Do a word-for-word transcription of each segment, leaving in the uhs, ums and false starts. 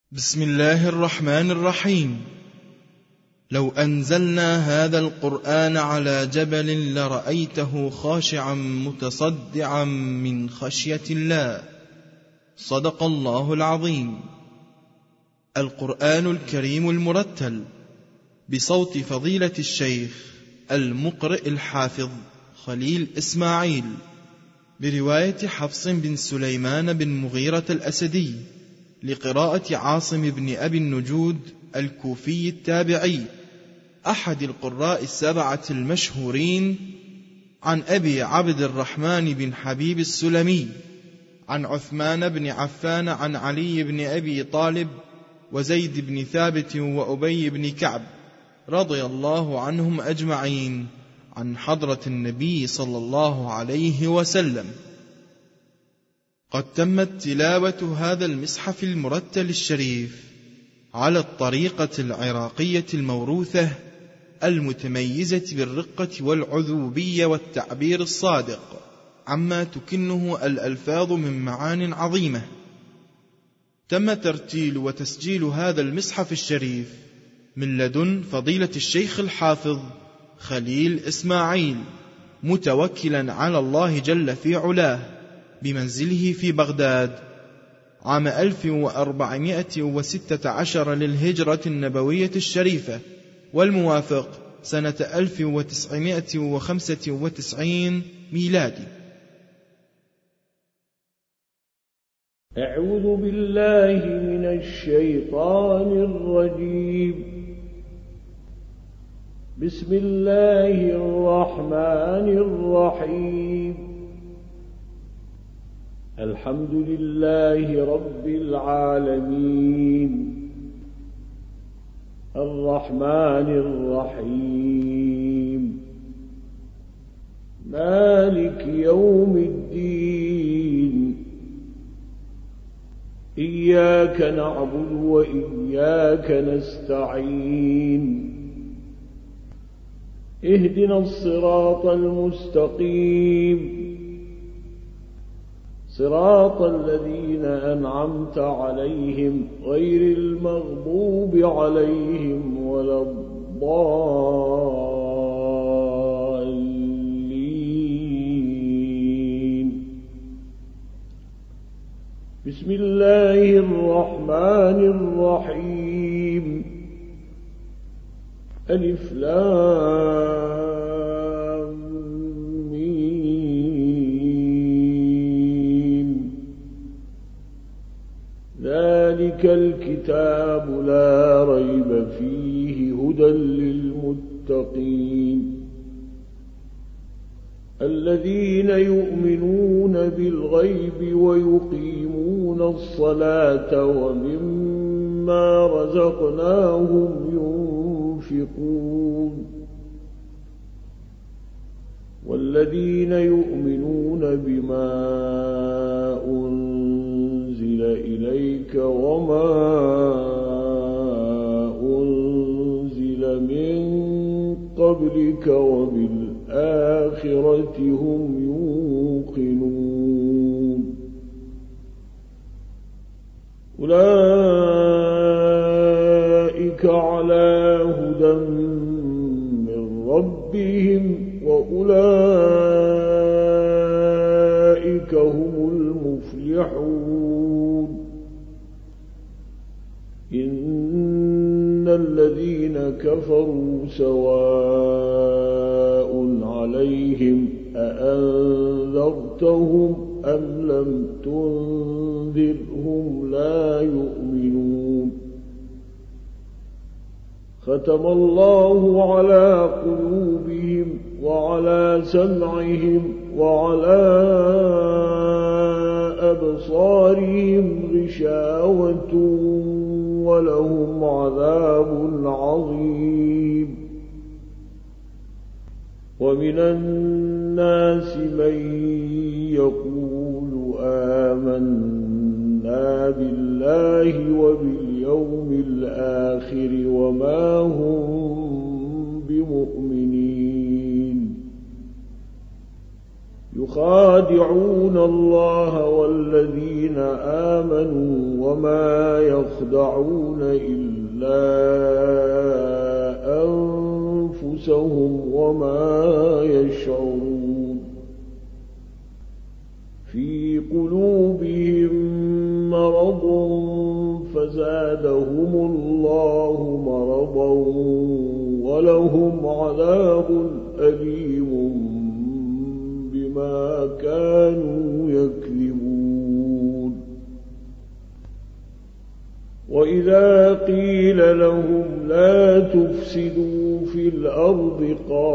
بسم الله الرحمن الرحيم. لو أنزلنا هذا القرآن على جبل لرأيته خاشعا متصدعا من خشية الله. صدق الله العظيم. القرآن الكريم المرتل بصوت فضيلة الشيخ المقرئ الحافظ خليل إسماعيل، برواية حفص بن سليمان بن مغيرة الأسدي، لقراءة عاصم بن أبي النجود الكوفي التابعي أحد القراء السبعة المشهورين، عن أبي عبد الرحمن بن حبيب السلمي، عن عثمان بن عفان، عن علي بن أبي طالب وزيد بن ثابت وأبي بن كعب رضي الله عنهم أجمعين، عن حضرة النبي صلى الله عليه وسلم. قد تمت تلاوة هذا المصحف المرتل الشريف على الطريقة العراقية الموروثة المتميزة بالرقة والعذوبية والتعبير الصادق عما تكنه الألفاظ من معان عظيمة. تم ترتيل وتسجيل هذا المصحف الشريف من لدن فضيلة الشيخ الحافظ خليل إسماعيل، متوكلا على الله جل في علاه بمنزله في بغداد، عام ألف وأربعمائة وستة عشر للهجرة النبوية الشريفة، والموافق سنة ألف وتسعمائة وخمسة وتسعين ميلادي. أعوذ بالله من الشيطان الرجيم. بسم الله الرحمن الرحيم. الحمد لله رب العالمين، الرحمن الرحيم، مالك يوم الدين. إياك نعبد وإياك نستعين. اهدنا الصراط المستقيم، صراط الذين أنعمت عليهم غير المغضوب عليهم ولا الضالين. بسم الله الرحمن الرحيم. ألف لام ميم. ذلك الكتاب لا ريب فيه هدى للمتقين، الذين يؤمنون بالغيب ويقيمون الصلاة ومما رزقناهم ينفقون، والذين يؤمنون بما أنزل إليك وما أنزل من قبلك وبالآخرة هم يوقنون. أولئك على هدى من ربهم وأولئك هم المفلحون. إن الذين كفروا سواء عليهم أأنذرتهم أم لم تنذرهم لا يؤمنون. ختم الله على قلوبهم وعلى سمعهم وعلى أبصارهم غشاوة ولهم عذاب عظيم. ومن الناس من يقول آمنا بالله وباليوم الآخر وما هم بمؤمنين، يخادعون الله والذين آمنوا وما يخدعون إلا أنفسهم وما يشعرون في قلوبهم مرض فزادهم الله مرضا ولهم عذاب أليم بما كانوا يكذبون وإذا قيل لهم لا تفسدوا في الأرض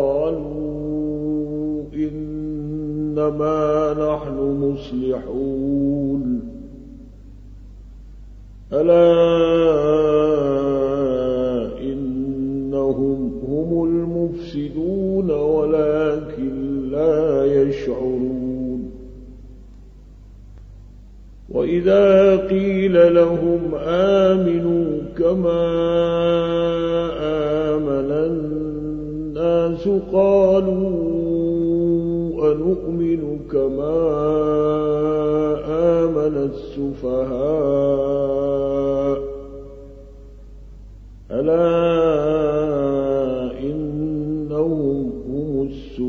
قالوا إنما نحن مصلحون ألا إنهم هم المفسدون ولكن لا يشعرون وإذا قيل لهم آمنوا كما آمن الناس قالوا أنؤمن كما آمن السفهاء ألا إنهم هم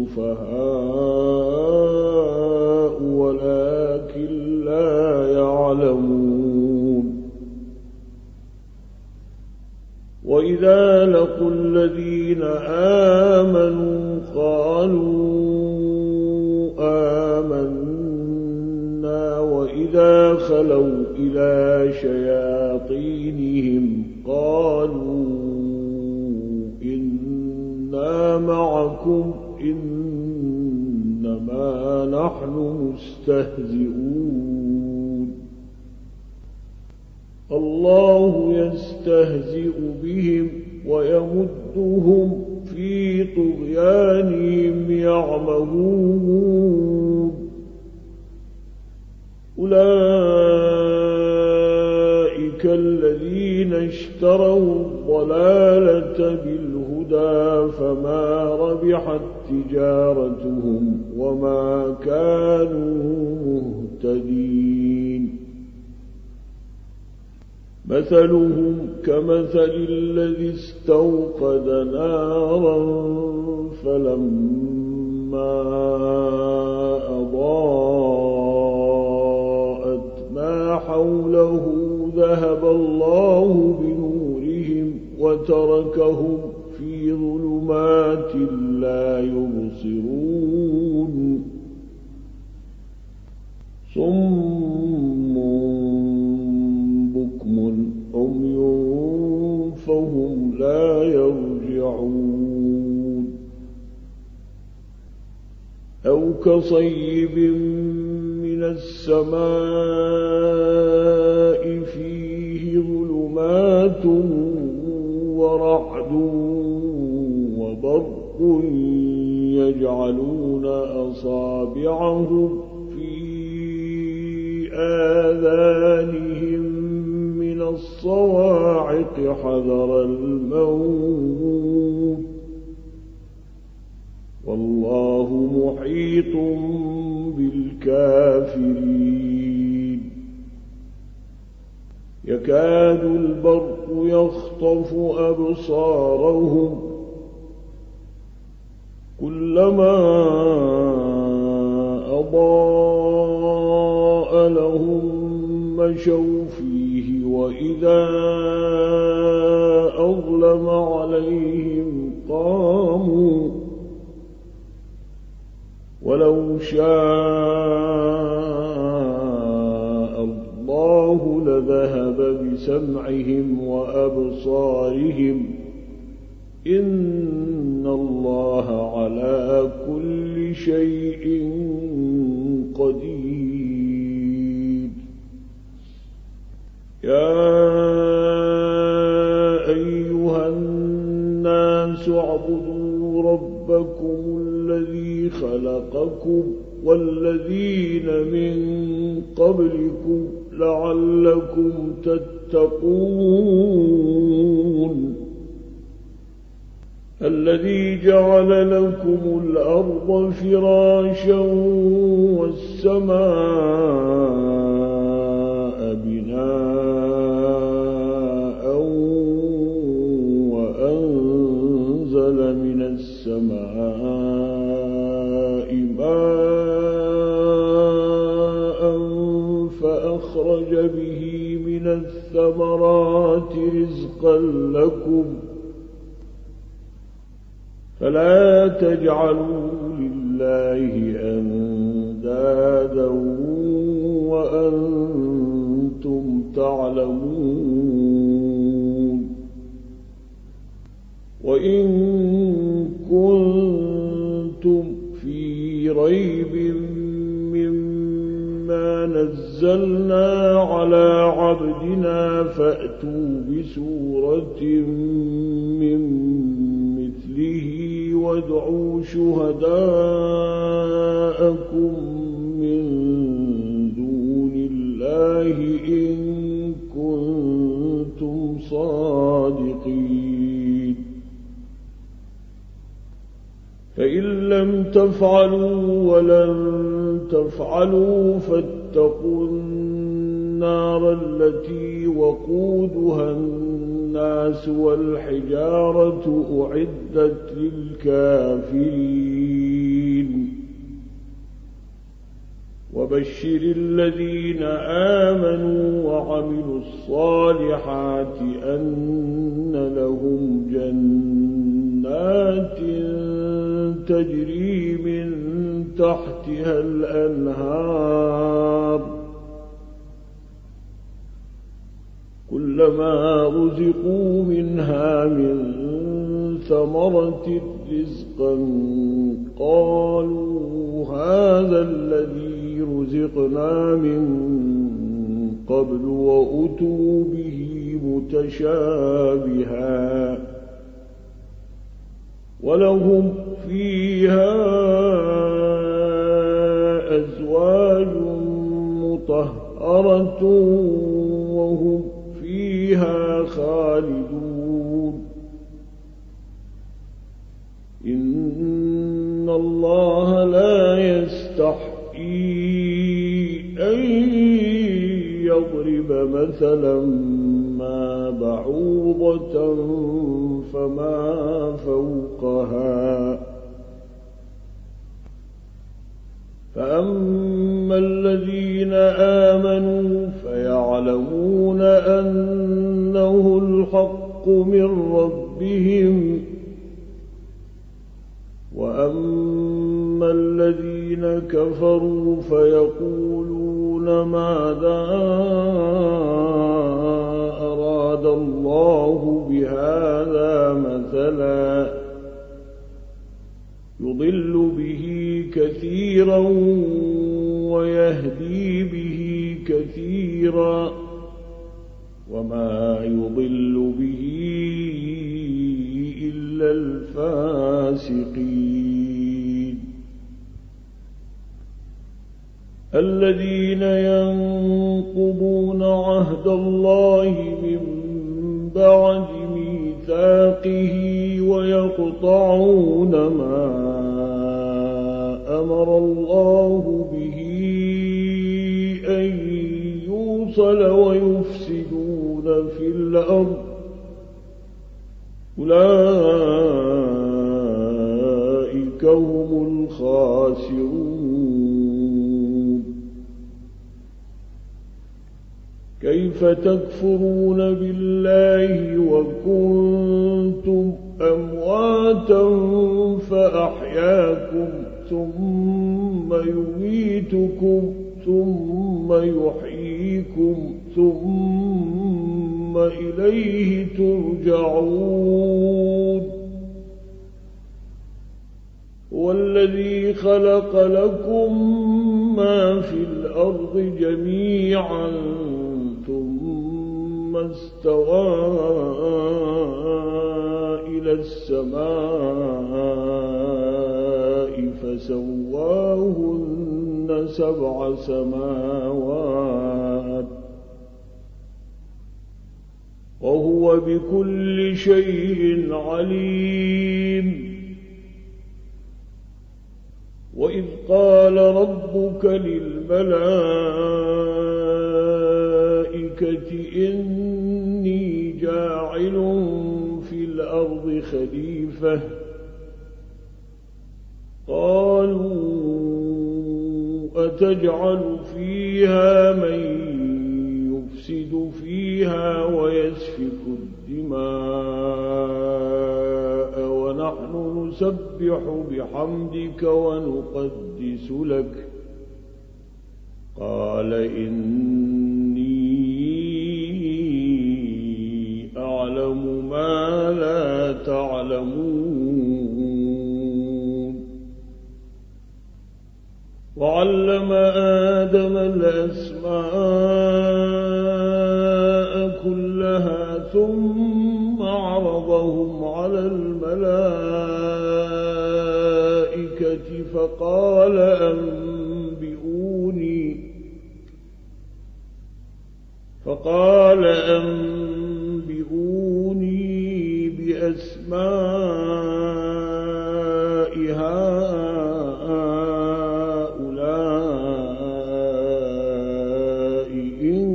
السفهاء ولكن لا يعلمون وإذا لقوا الذين آمنوا قالوا آمنا وإذا خلوا إلى شياطينهم قالوا إنا معكم إنما نحن مستهزئون الله يستهزئ بهم ويمدهم في طغيانهم يعمهون أولئك الذين اشتروا الضلالة بالهدى فما ربحت تجارتهم وما كانوا مهتدين مثلهم كمثل الذي استوقد نارا فلما أضاءت ما حوله ذهب الله بنورهم وتركهم في ظلمات لا يبصرون صم بكم عمي فهم لا يرجعون أو كصيب من السماء فيه ظلمات ورعد وبرق يجعلون أصابعهم في آذانهم من الصواعق حذر الموت والله محيط بالكافرين يكاد البرق يخطف أبصارهم كلما أضاء لهم مشوا فيه وإذا أظلم عليهم قاموا ولو شاء الله لذهب بسمعهم وأبصارهم إن الله على كل شيء قدير يا أيها الناس اعبدوا ربكم الذي خلقكم والذين من قبلكم لعلكم تتقون الذي جعل لكم الأرض فراشا والسماء بناء وأنزل من السماء ماء فأخرج به من الثمرات رزقا لكم فلا تجعلوا لله أندادا وأنتم تعلمون وإن كنتم في ريب مما نزلنا على عبدنا فأتوا بسورة من مثله وادعوا شهداءكم من دون الله إن كنتم صادقين فإن لم تفعلوا ولن تفعلوا فاتقوا النار التي وقودها الناس والحجارة أعدت للكافرين وبشر الذين آمنوا وعملوا الصالحات أن لهم جنات تجري من تحتها الأنهار كلما رزقوا منها من ثمرة رزقا قالوا هذا الذي رزقنا من قبل وأتوا به متشابها ولهم فيها أزواج مطهرة وهم فيها خالدون إن الله لا يستحيي أن يضرب مثلا ما بعوضة فما فوقها فأما الذين آمنوا فيعلمون أنه الحق من ربهم وأما الذين كفروا فيقولون ماذا أراد الله بهذا مثلا يضل به كثيرا ويهدي به كثيرا وما يضل به إلا الفاسقين الذين ينقضون عهد الله من بعد ميثاقه ويقطعون ما أمر الله به أن يوصل ويفسدون في الأرض أولئك هم الخاسرون كيف تكفرون بالله وكنتم أمواتا فأحياكم ثم يميتكم ثم يحييكم ثم إليه ترجعون والذي خلق لكم ما في الأرض جميعا ثم استوى إلى السماء فسواهن سبع سماوات وهو بكل شيء عليم. وإذ قال ربك للملائكة إني جاعل في الأرض خليفة قالوا أتجعل فيها من يفسد فيها ويسفك الدماء ونحن نسبح بحمدك ونقدس لك قال إني أعلم ما لا تعلمون. وعلم آدم الأسماء كلها ثم عرضهم على الملائكة فقال أنبئوني فقال أنبئوني بأسماء هؤلاء إن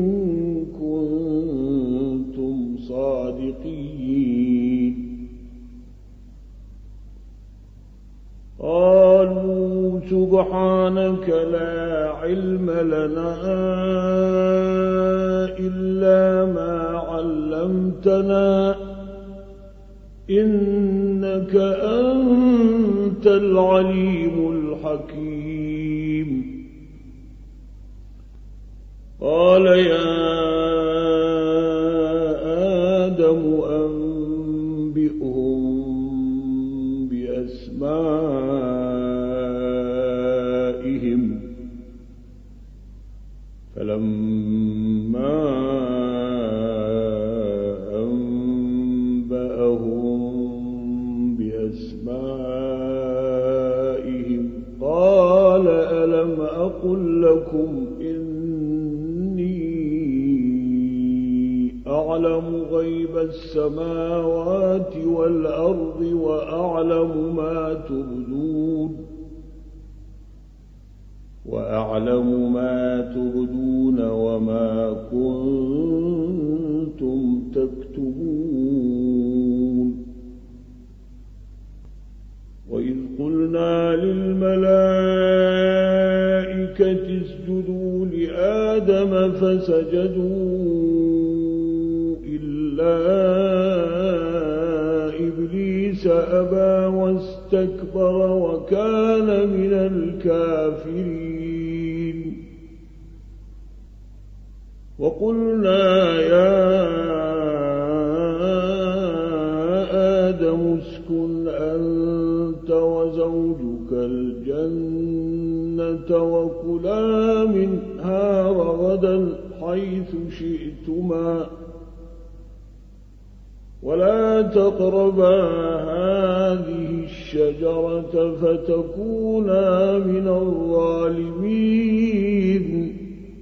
كنتم صادقين. قالوا سبحانك لا علم لنا إلا ما علمتنا إنك أنت العليم الحكيم. قال يا آدم أنبئهم بأسمائهم فلما أنبأهم بأسمائهم قال ألم أقل لكم إني أعلم غيب السماوات والأرض وأعلم ما تبدون وأعلم ما تبدون وما كنتم تكتمون. وإذ قلنا للملائكة اسجدوا لآدم فسجدوا إلا إبليس أبى واستكبر وكان من الكافرين. وقلنا يا آدم اسكن أنت وزوجك الجنة وكلا منها رغدا حيث شئتما ولا تقربا هذه الشجرة فتكونا من الظالمين.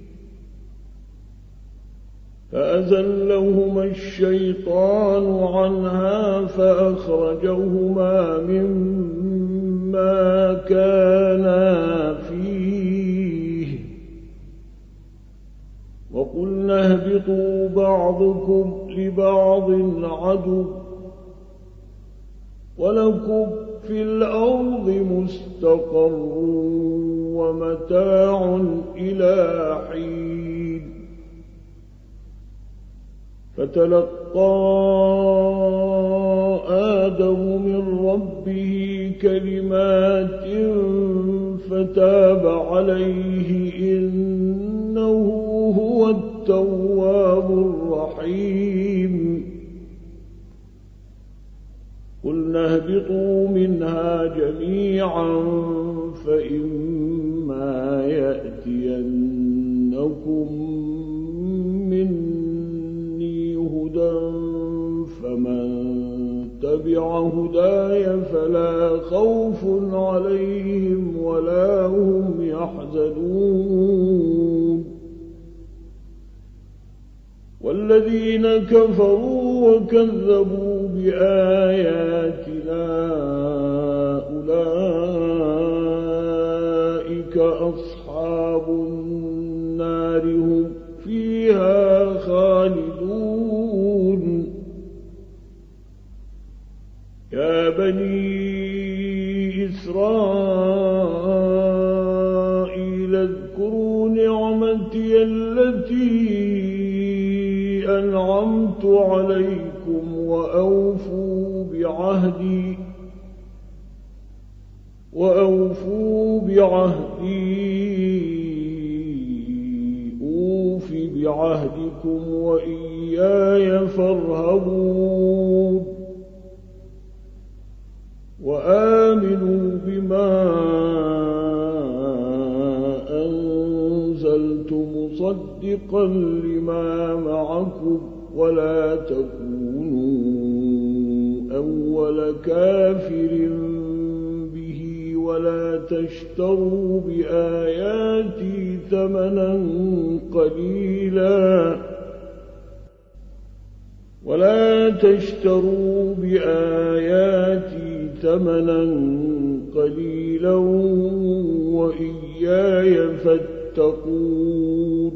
فأزلهما الشيطان عنها فأخرجهما مما كانا فيه وقلنا اهبطوا بعضكم لبعض عدو ولكم في الأرض مستقر ومتاع إلى حين. فتلقى آدم من ربه كلمات فتاب عليه إنه هو التواب الرحيم. قلنا اهبطوا منها جميعا فإما يأتينكم مني هدى فمن تبع هداي فلا خوف عليهم ولا هم يحزنون. والذين كفروا وكذبوا بآياتنا أولئك أصحاب النار هم فيها خالدون يا بني إسرائيل اذكروا نعمتي التي أنعمت عليكم وأوفوا بعهدي وأوفوا بعهدي أوف بعهدكم وإياي فارهبون وآمنوا بما أنزلت مصدقا لما معكم ولا تكونوا أول كافر به ولا تشتروا بآياتي ثمنا قليلا ولا تشتروا بآياتي ثمنا قليلا وإياي فاتقون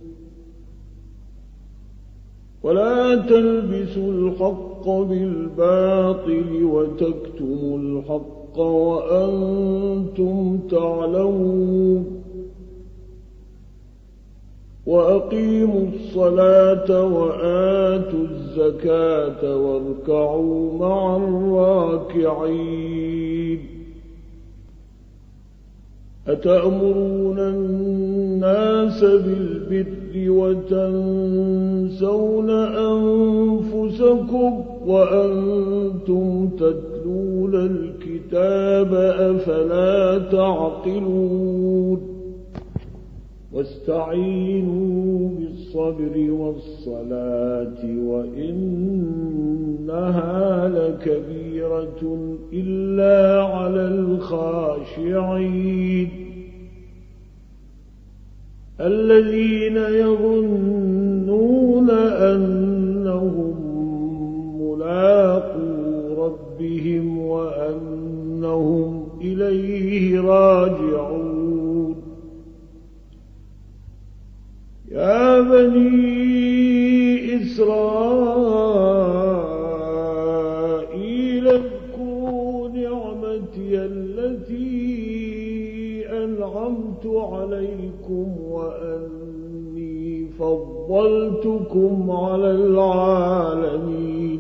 ولا تلبسوا الحق بالباطل وتكتموا الحق وأنتم تعلمون وأقيموا الصلاة وآتوا الزكاة واركعوا مع الراكعين أتأمرون الناس بالبر وتنسون أنفسكم وأنتم تتلون الكتاب أفلا تعقلون واستعينوا بالصبر والصلاة وإنها لكبيرة إلا على الخاشعين الذين يظنون أنهم ملاقو ربهم وأنهم إليه راجعون يا بني إسرائيل اذكروا نعمتي التي أنعمت عليكم وأني فضلتكم على العالمين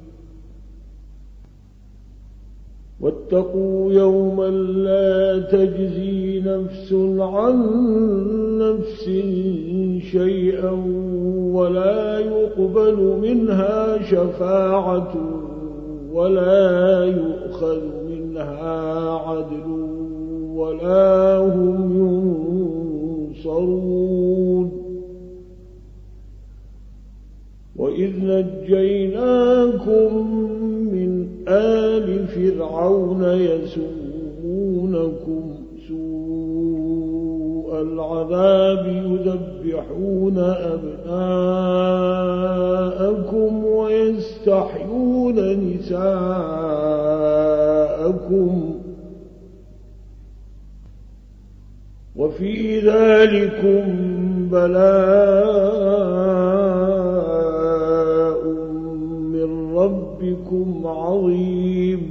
واتقوا يوما لا تجزي نفس عن نفس شيئا ولا يقبل منها شفاعة ولا يؤخذ منها عدل ولا هم ينصرون وإذ نجيناكم من آل فرعون يسومونكم سوء العذاب يذبحون أبناءكم ويستحيون نساءكم وفي ذلكم بلاء من ربكم عظيم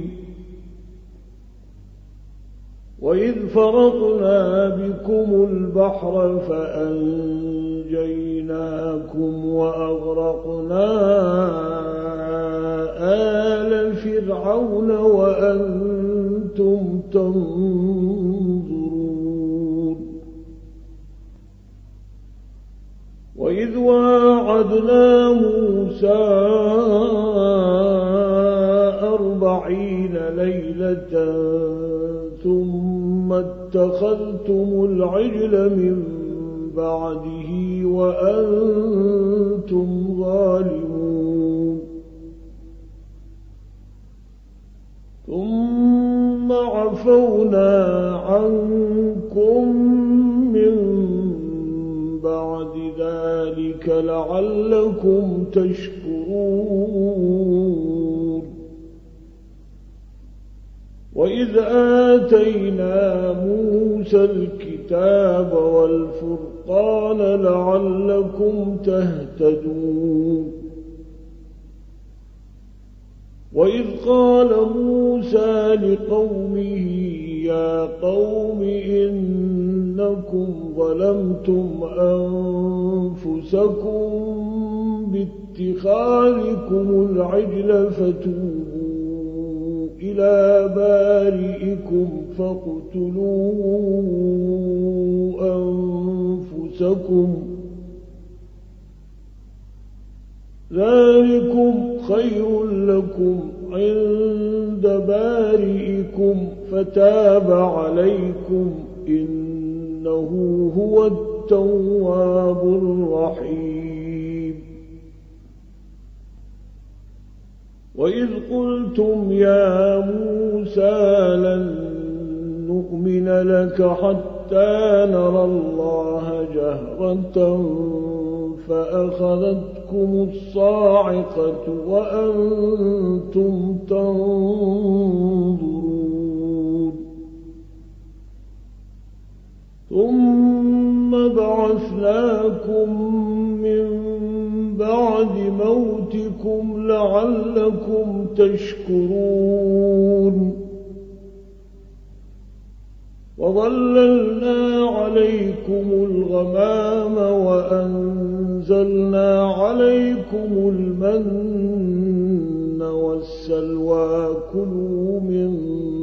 وإذ فرقنا بكم البحر فأنجيناكم وأغرقنا آل فرعون وأنتم تنظرون وإذ واعدنا موسى أربعين ليلة ثم اتخذتم العجل من بعده وأنتم ظالمون ثم عفونا عنكم من بعد ذلك ذلك لعلكم تشكرون. وإذ آتينا موسى الكتاب والفرقان لعلكم تهتدون. وإذ قال موسى لقومه يا قوم إنكم ظلمتم أنفسكم باتخاذكم العجل فتوبوا إلى بارئكم فاقتلوا أنفسكم ذلكم خير لكم عند بارئكم فتاب عليكم إنه هو التواب الرحيم. وإذ قلتم يا موسى لن نؤمن لك حتى نرى الله جهرة فأخذتكم الصاعقة وأنتم تنظرون. ثم بعثناكم من بعد موتكم لعلكم تشكرون. وظللنا عليكم الغمام وأنزلنا عليكم المن والسلوى كلوا من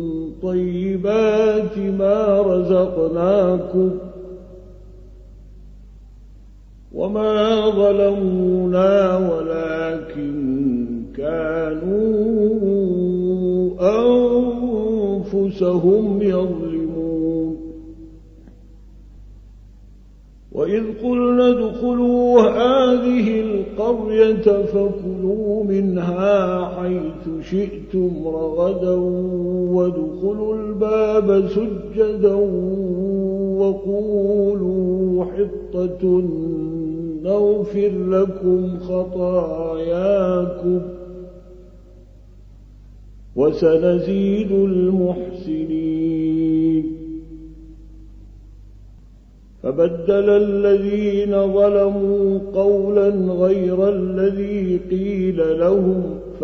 طيبات ما رزقناكم وما ظلمونا ولكن كانوا أنفسهم يظلمون. وإذ قلنا ادخلوا هذه القرية فكلوا منها حيث شئتم رغدا وادخلوا الباب سجدا وقولوا حطة نغفر لكم خطاياكم وسنزيد المحسنين. فبدل الذين ظلموا قولا غير الذي قيل لهم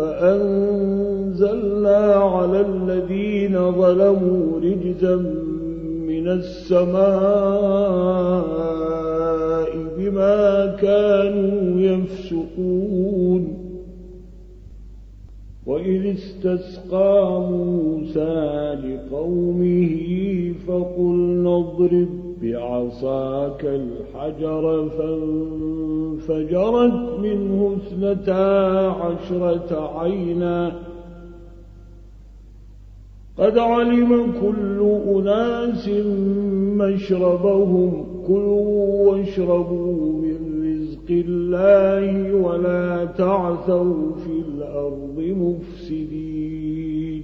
فأنزلنا على الذين ظلموا رجزا من السماء بما كانوا يفسقون. وإذ استسقى موسى لقومه فقلنا اضرب بعصاك الحجر فانفجرت منه اثنتا عشرة عينا قد علم كل أناس مشربهم كلوا واشربوا من رزق الله ولا تعثوا في الأرض مفسدين.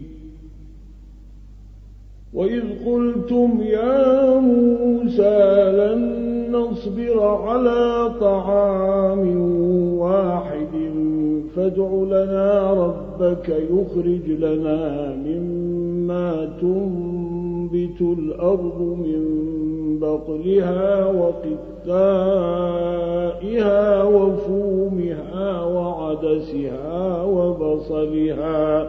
وإذ قلتم يا موسى لن نصبر على طعام واحد فادع لنا ربك يخرج لنا مما تنبت الأرض من بقلها وقثائها وفومها وعدسها وبصلها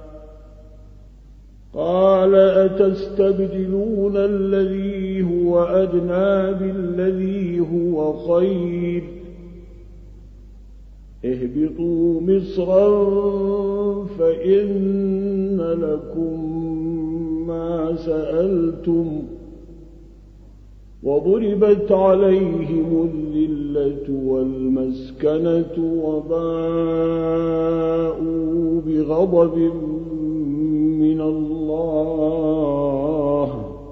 قال أتستبدلون الذي هو أدنى بالذي هو خير اهبطوا مصرا فإن لكم ما سألتم وضربت عليهم الذلة والمسكنة وباءوا بغضب من الله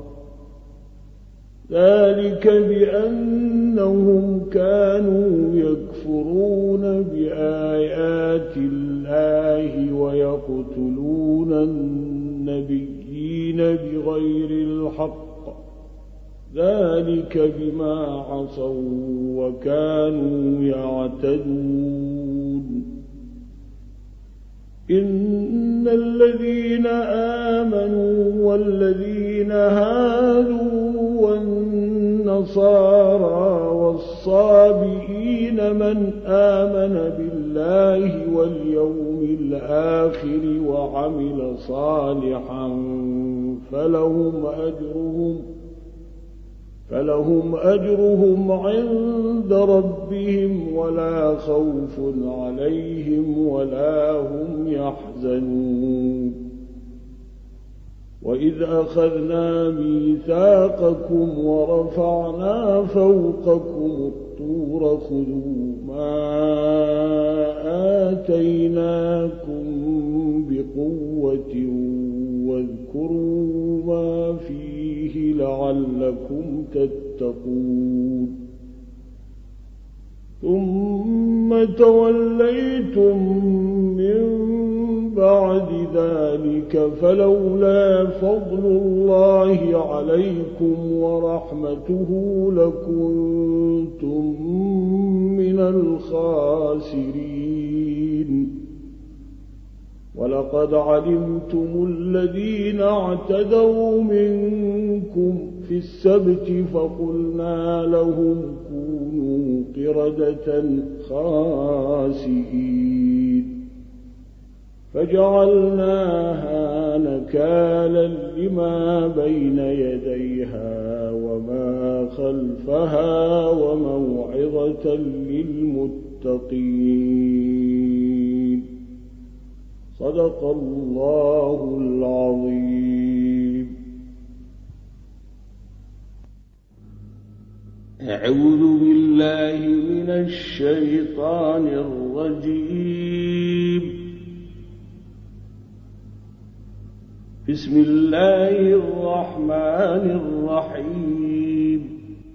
ذلك بأنهم كانوا يكفرون بآيات الله ويقتلون النبيين بغير الحق ذلك بما عصوا وكانوا يعتدون إن الذين آمنوا والذين هادوا والنصارى والصابئين من آمن بالله واليوم الآخر وعمل صالحا فلهم أجرهم فلهم أجرهم عند ربهم ولا خوف عليهم ولا هم يحزنون وإذ أخذنا ميثاقكم ورفعنا فوقكم الطور خذوا ما آتيناكم بقوة واذكروا ما فيه لعلكم تتقون ثم توليتم من بعد ذلك فلولا فضل الله عليكم ورحمته لكنتم من الخاسرين ولقد علمتم الذين اعتدوا منكم في السبت فقلنا لهم كونوا قردة خاسئين فجعلناها نكالا لما بين يديها وما خلفها وموعظة للمتقين صدق الله العظيم. أعوذ بالله من الشيطان الرجيم. بسم الله الرحمن الرحيم.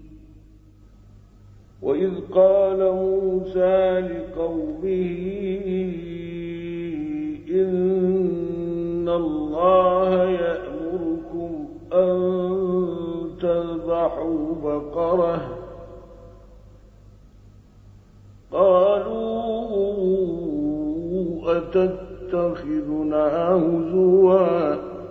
وإذ قال موسى لقومه إن الله يأمركم أن تذبحوا بقرة قالوا أتتخذنا هزوا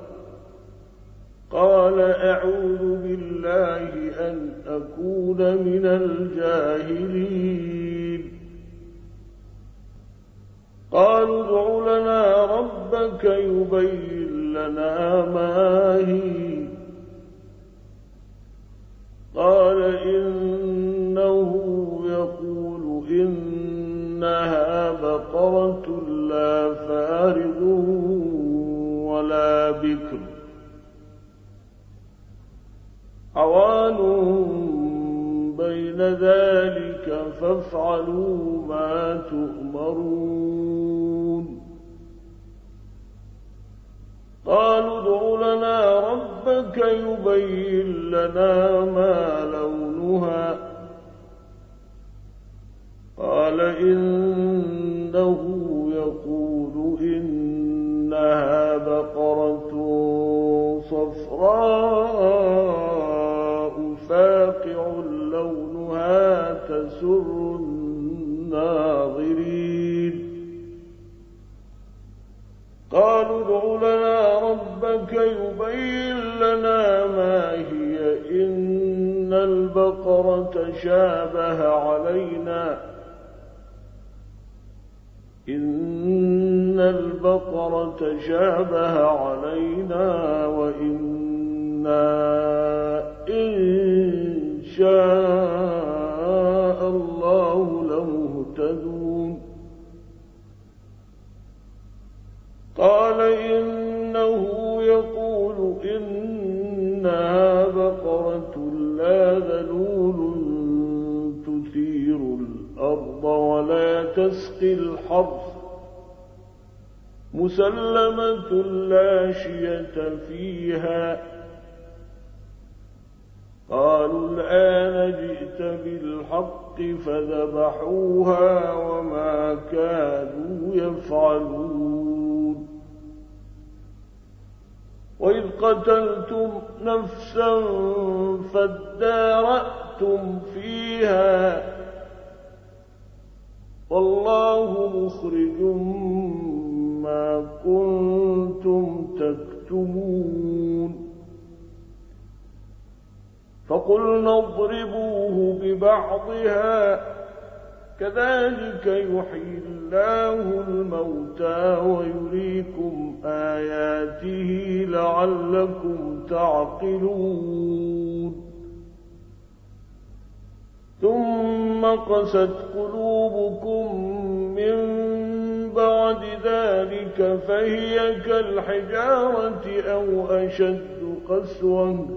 قال أعوذ بالله أن أكون من الجاهلين قالوا ادع لنا ربك يبين لنا ما هي قال إنه يقول إنها بقرة لا فارض ولا بكر عوان بين ذلك فافعلوا ما تؤمرون قالوا ادع لنا ربك يبين لنا ما لونها قال إنه يقول إنها بقرة صفراء فاقع لونها تسر الناظرين قالوا ادع لنا ربك يبين لنا ما هي إن البقرة شابه علينا إن البقرة شابه علينا وإنا إن شاء الله لمهتدون قال إنه يقول إنها بقرة لا ذلول تثير الأرض ولا تسقي الحرث مسلمة لا شية فيها قالوا الآن جئت بالحق فذبحوها وما كانوا يفعلون وإذ قتلتم نفسا فادارأتم فيها والله مخرج ما كنتم تكتمون فقلنا اضربوه ببعضها كذلك يحيي الله الموتى ويريكم آياته لعلكم تعقلون ثم قست قلوبكم من بعد ذلك فهي كالحجارة أو أشد قسوة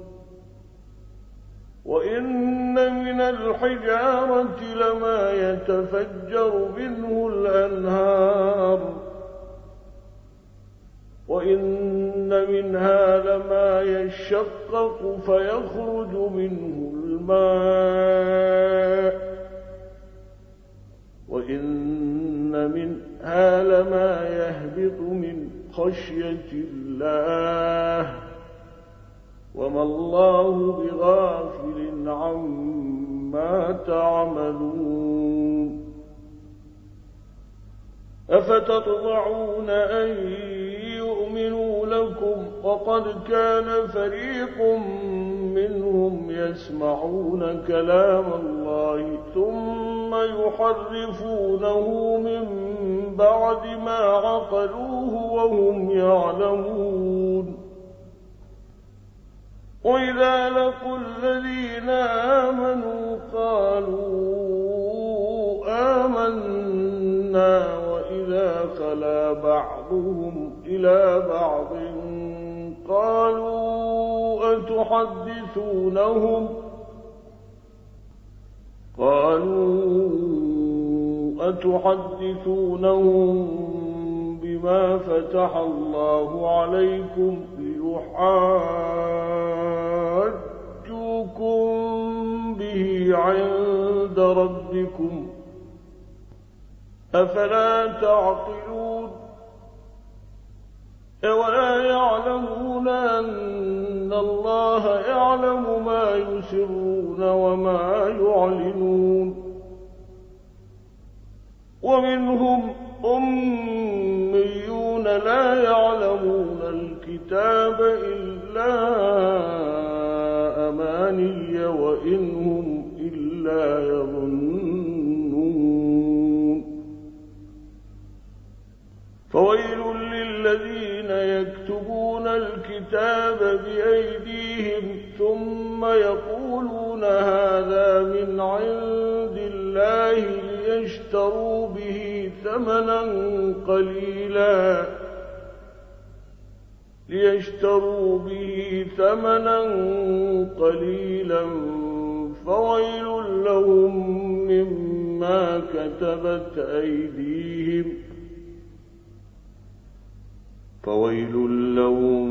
وإن من الحجارة لما يتفجر منه الأنهار وإن منها لما يشقق فيخرج منه الماء وإن منها لما يهبط من خشية الله وما الله بغافل عما تعملون أفتطمعون أن يؤمنوا لكم وقد كان فريق منهم يسمعون كلام الله ثم يحرفونه من بعد ما عقلوه وهم يعلمون وإذا لقوا الذين آمنوا قالوا آمنا وإذا خلا بعضهم إلى بعض قالوا أتحدثونهم قالوا أتحدثونهم بما فتح الله عليكم ليحاجوكم به عند ربكم أفلا تعقلون ولا يعلمون أن الله يعلم ما يسرون وما يعلنون ومنهم أميون لا يعلمون الكتاب إلا أماني وإنهم إلا يظنون فويل للذين يكتبون الكتاب بأيديهم ثم يقولون هذا من عند الله ليشتروا به ثمنا قليلا ليشتروا به ثمنا قليلا فويل لهم مما كتبت أيديهم فويل لهم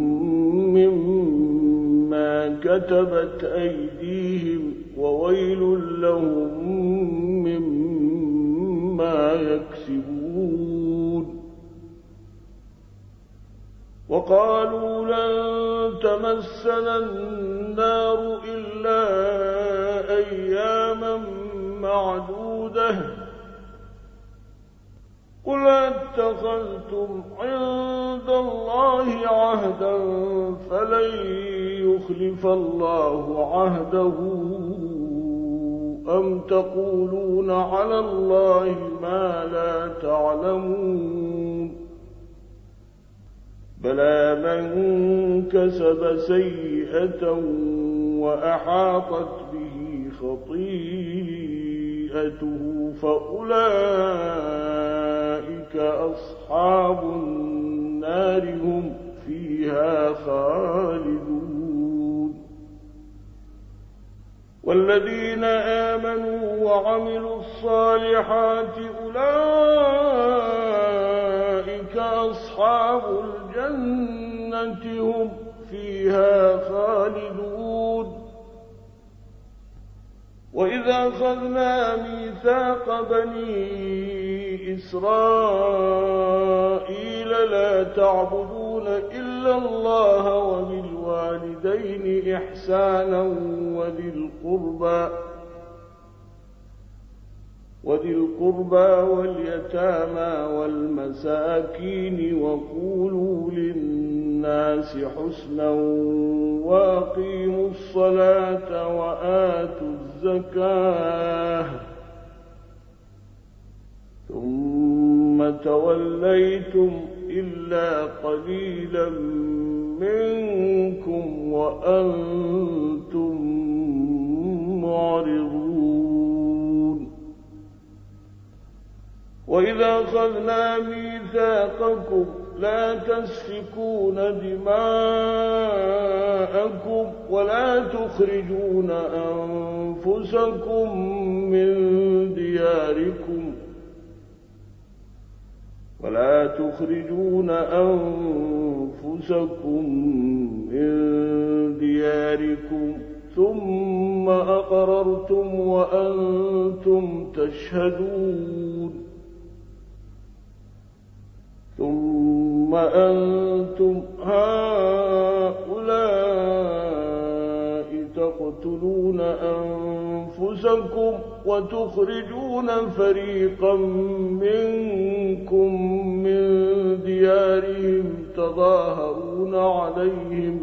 مما كتبت أيديهم وويل لهم مما يكسبون وقالوا لن تمسنا النار إلا أياما معدودة قل أتخذتم عند الله عهدا فلن يخلف الله عهده أم تقولون على الله ما لا تعلمون بلى من كسب سيئة وأحاطت به خطيئته فأولئك أصحاب النار هم فيها خالدون والذين آمنوا وعملوا الصالحات أولئك أصحاب الجنة هم فيها خالدون وإذا أخذنا ميثاق بني إسرائيل لا تعبدون إلا إلا الله وبالوالدين إحسانا وذي القربى وذي القربى واليتامى والمساكين وقولوا للناس حسنا وأقيموا الصلاة وآتوا الزكاة ثم توليتم إلا قليلا منكم وأنتم معرضون وإذا أخذنا ميثاقكم لا تسفكون دماءكم ولا تخرجون أنفسكم من دياركم ولا تخرجون أنفسكم من دياركم ثم أقررتم وأنتم تشهدون ثم أنتم هؤلاء تقتلون أنفسكم وتخرجون فريقا منكم من ديارهم تظاهرون عليهم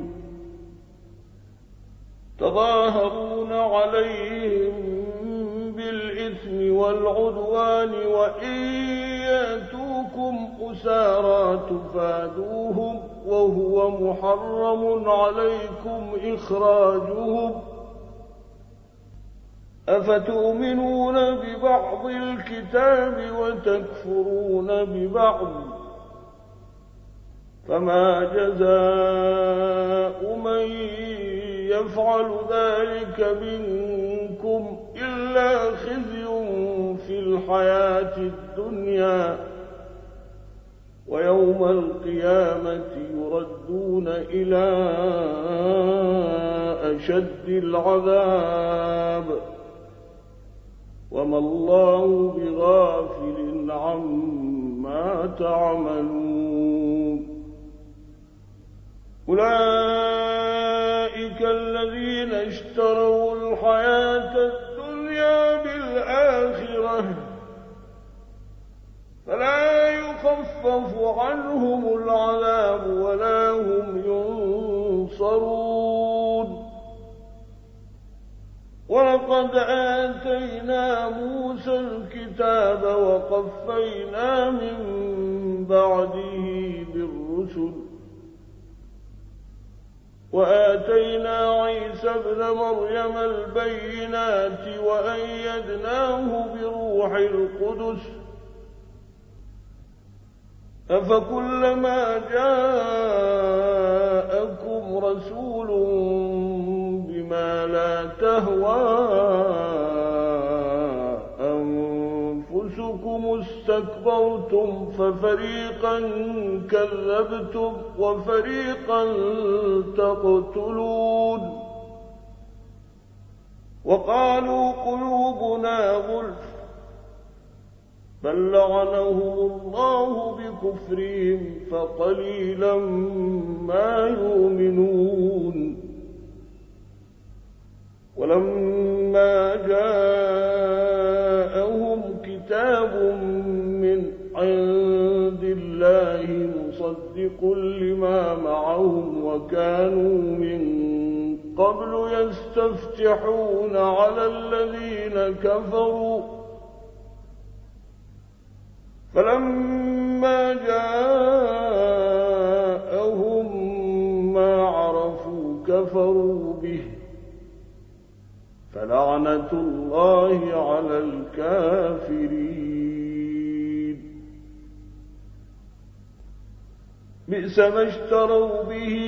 تظاهرون عليهم بالإثم والعدوان وإن يأتوكم أسارى تفادوهم وهو محرم عليكم إخراجهم أفتؤمنون ببعض الكتاب وتكفرون ببعض فما جزاء من يفعل ذلك منكم إلا خزي في الحياة الدنيا ويوم القيامة يردون إلى أشد العذاب وما الله بغافل عما تعملون أولئك الذين اشتروا الحياة الدنيا بالآخرة فلا يخفف عنهم العذاب ولا هم ينصرون ولقد آتينا موسى الكتاب وقفينا من بعده بالرسل وآتينا عيسى ابن مريم البينات وأيدناه بروح القدس أفكلما جاءكم رسول بما لا تهوى أنفسكم استكبرتم ففريقا كذبتم وفريقا تقتلون وقالوا قلوبنا غلف بل لعنهم الله بكفرهم فقليلا ما يؤمنون ولما جاءهم كتاب من عند الله مصدق لما معهم وكانوا من قبل يستفتحون على الذين كفروا فلما جاءهم ما عرفوا كفروا به فلعنة الله على الكافرين بئس ما اشتروا به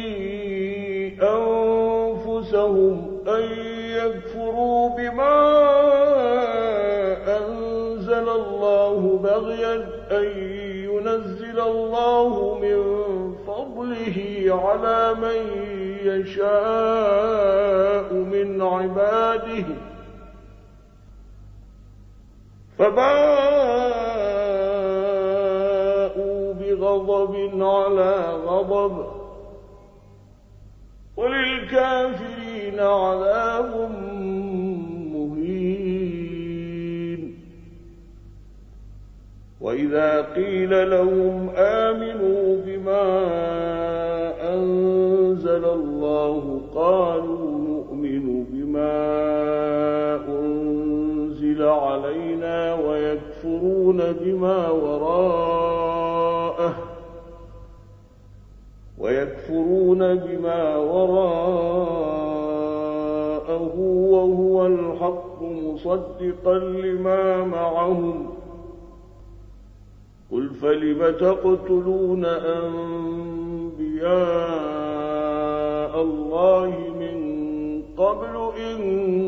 أنفسهم أن يكفروا بما أنزل الله بغيا أن ينزل الله من فضله على من يشاء من عباده فباءوا بغضب على غضب وللكافرين عذاب مهين. وإذا قيل لهم آمنوا بما أنزل الله قالوا نؤمن بما أنزل علينا ويكفرون بما وراءه ويكفرون بما وراءه وهو الحق مصدقا لما معهم. قل فلم تقتلون أنبياء الله من قبل إن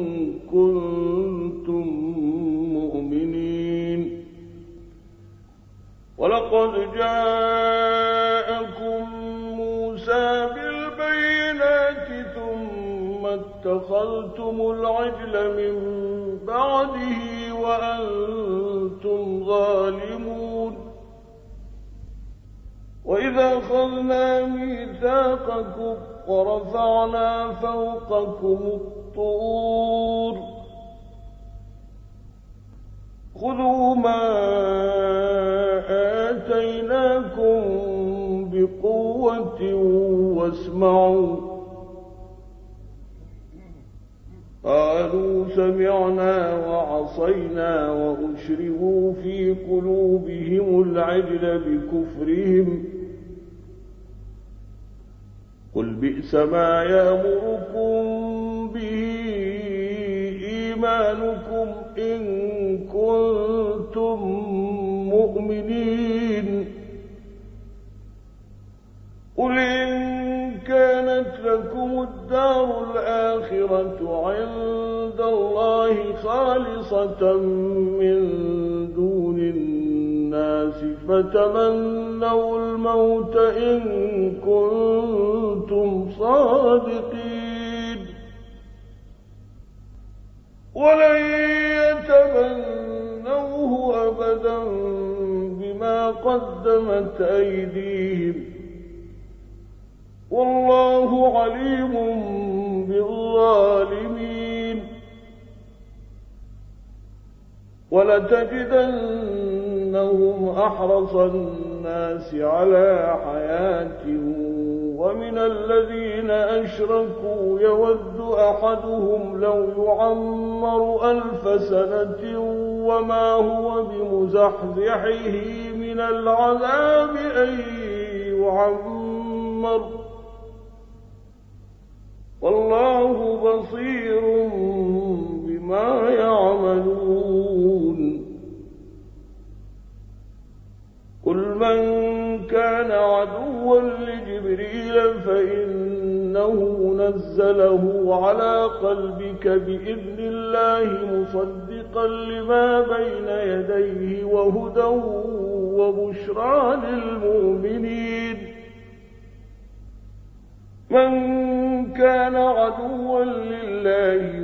كنتم مؤمنين. ولقد جاءكم موسى بالبينات ثم اتخذتم العجل من بعده وأنتم ظالمون. وإذا أخذنا ميثاقكم ورفعنا فوقكم الطور خذوا ما آتيناكم بقوة واسمعوا. قالوا سمعنا وعصينا وأشربوا في قلوبهم العجل بكفرهم. قل بئس ما يأمركم به إيمانكم إن كنتم مؤمنين. قل إن كانت لكم الدار الآخرة عند الله خالصة من دون الناس فتمنوا الموت إن كنتم صادقين. ولن يتمنوه أبدا بما قدمت أيديهم والله عليم بالظالمين. ولتجدنهم أحرص الناس على حياة ومن الذين أشركوا يود أحدهم لو يعمر ألف سنة وما هو بمزحزحه من العذاب أن يعمر والله بصير بما يعملون. قل من كان عدوا لجبريل فإنه نزله على قلبك بإذن الله مصدقا لما بين يديه وهدى وبشرى للمؤمنين. من كان عدوا لله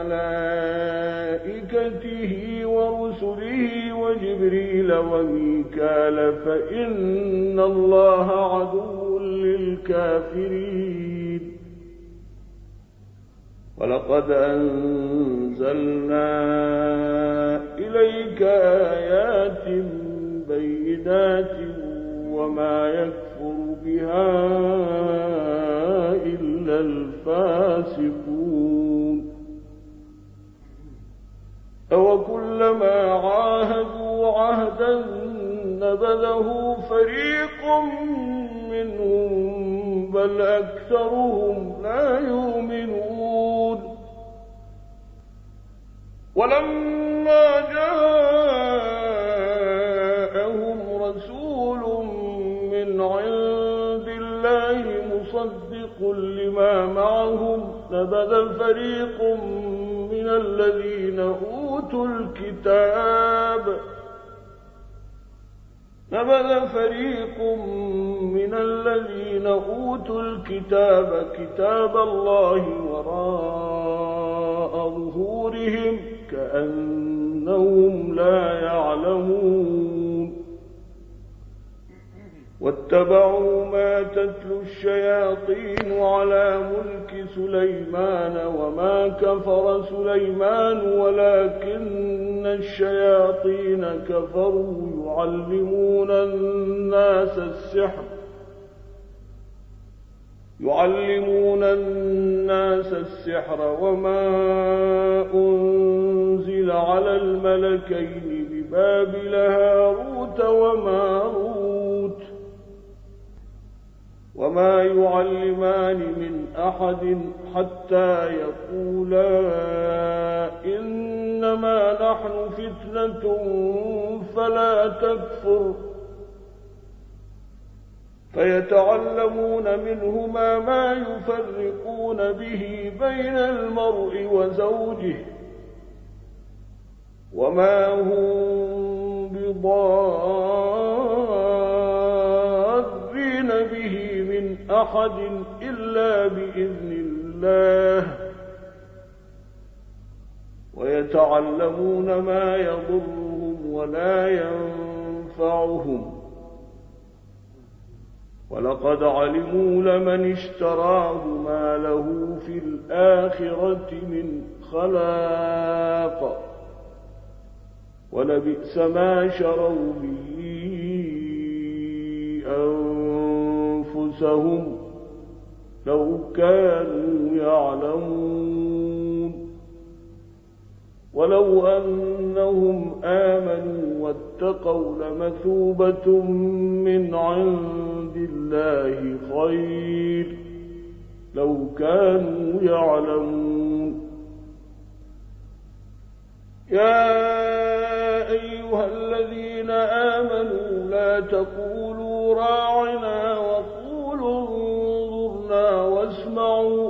وملائكته ورسله وجبريل وميكال فإن الله عدو للكافرين. ولقد أنزلنا إليك آيات بينات وما يكفر بها إلا الفاسقون. أوكلما عاهدوا عهدا نبذه فريق منهم بل أكثرهم لا يؤمنون. ولما جاءهم رسول من عند الله مصدق لما معهم نبذ فريق من الذين أوتوا الكتاب نبذ فريق من الذين أوتوا الكتاب كتاب الله وراء ظهورهم كأنهم لا يعلمون. واتبعوا ما تتلو الشياطين على ملك سليمان وما كفر سليمان ولكن الشياطين كفروا يعلمون الناس السحر يعلمون الناس السحر وما أنزل على الملكين ببابل هاروت وماروت وما يعلمان من أحد حتى يقولا إنما نحن فتنة فلا تكفر فيتعلمون منهما ما يفرقون به بين المرء وزوجه وما هم بضارين به من أحد إلا بإذن الله ويتعلمون ما يضرهم ولا ينفعهم ولقد علموا لمن اشتراه ما له في الآخرة من خلاق ولبئس ما شروا به أنفسهم لو كانوا يعلمون ولو أنهم آمنوا واتقوا لمثوبة من عند الله خير لو كانوا يعلمون يا أيها الذين آمنوا لا تقولوا راعنا وقولوا انظرنا واسمعوا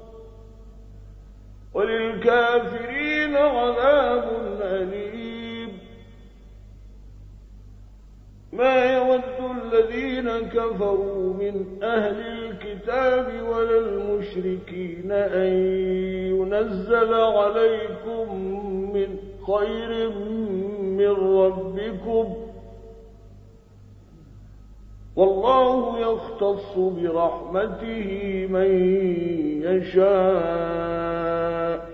وللكافرين عذاب أليم ما يود الذين كفروا من أهل الكتاب ولا المشركين أن ينزل عليكم من خير من ربكم والله يختص برحمته من يشاء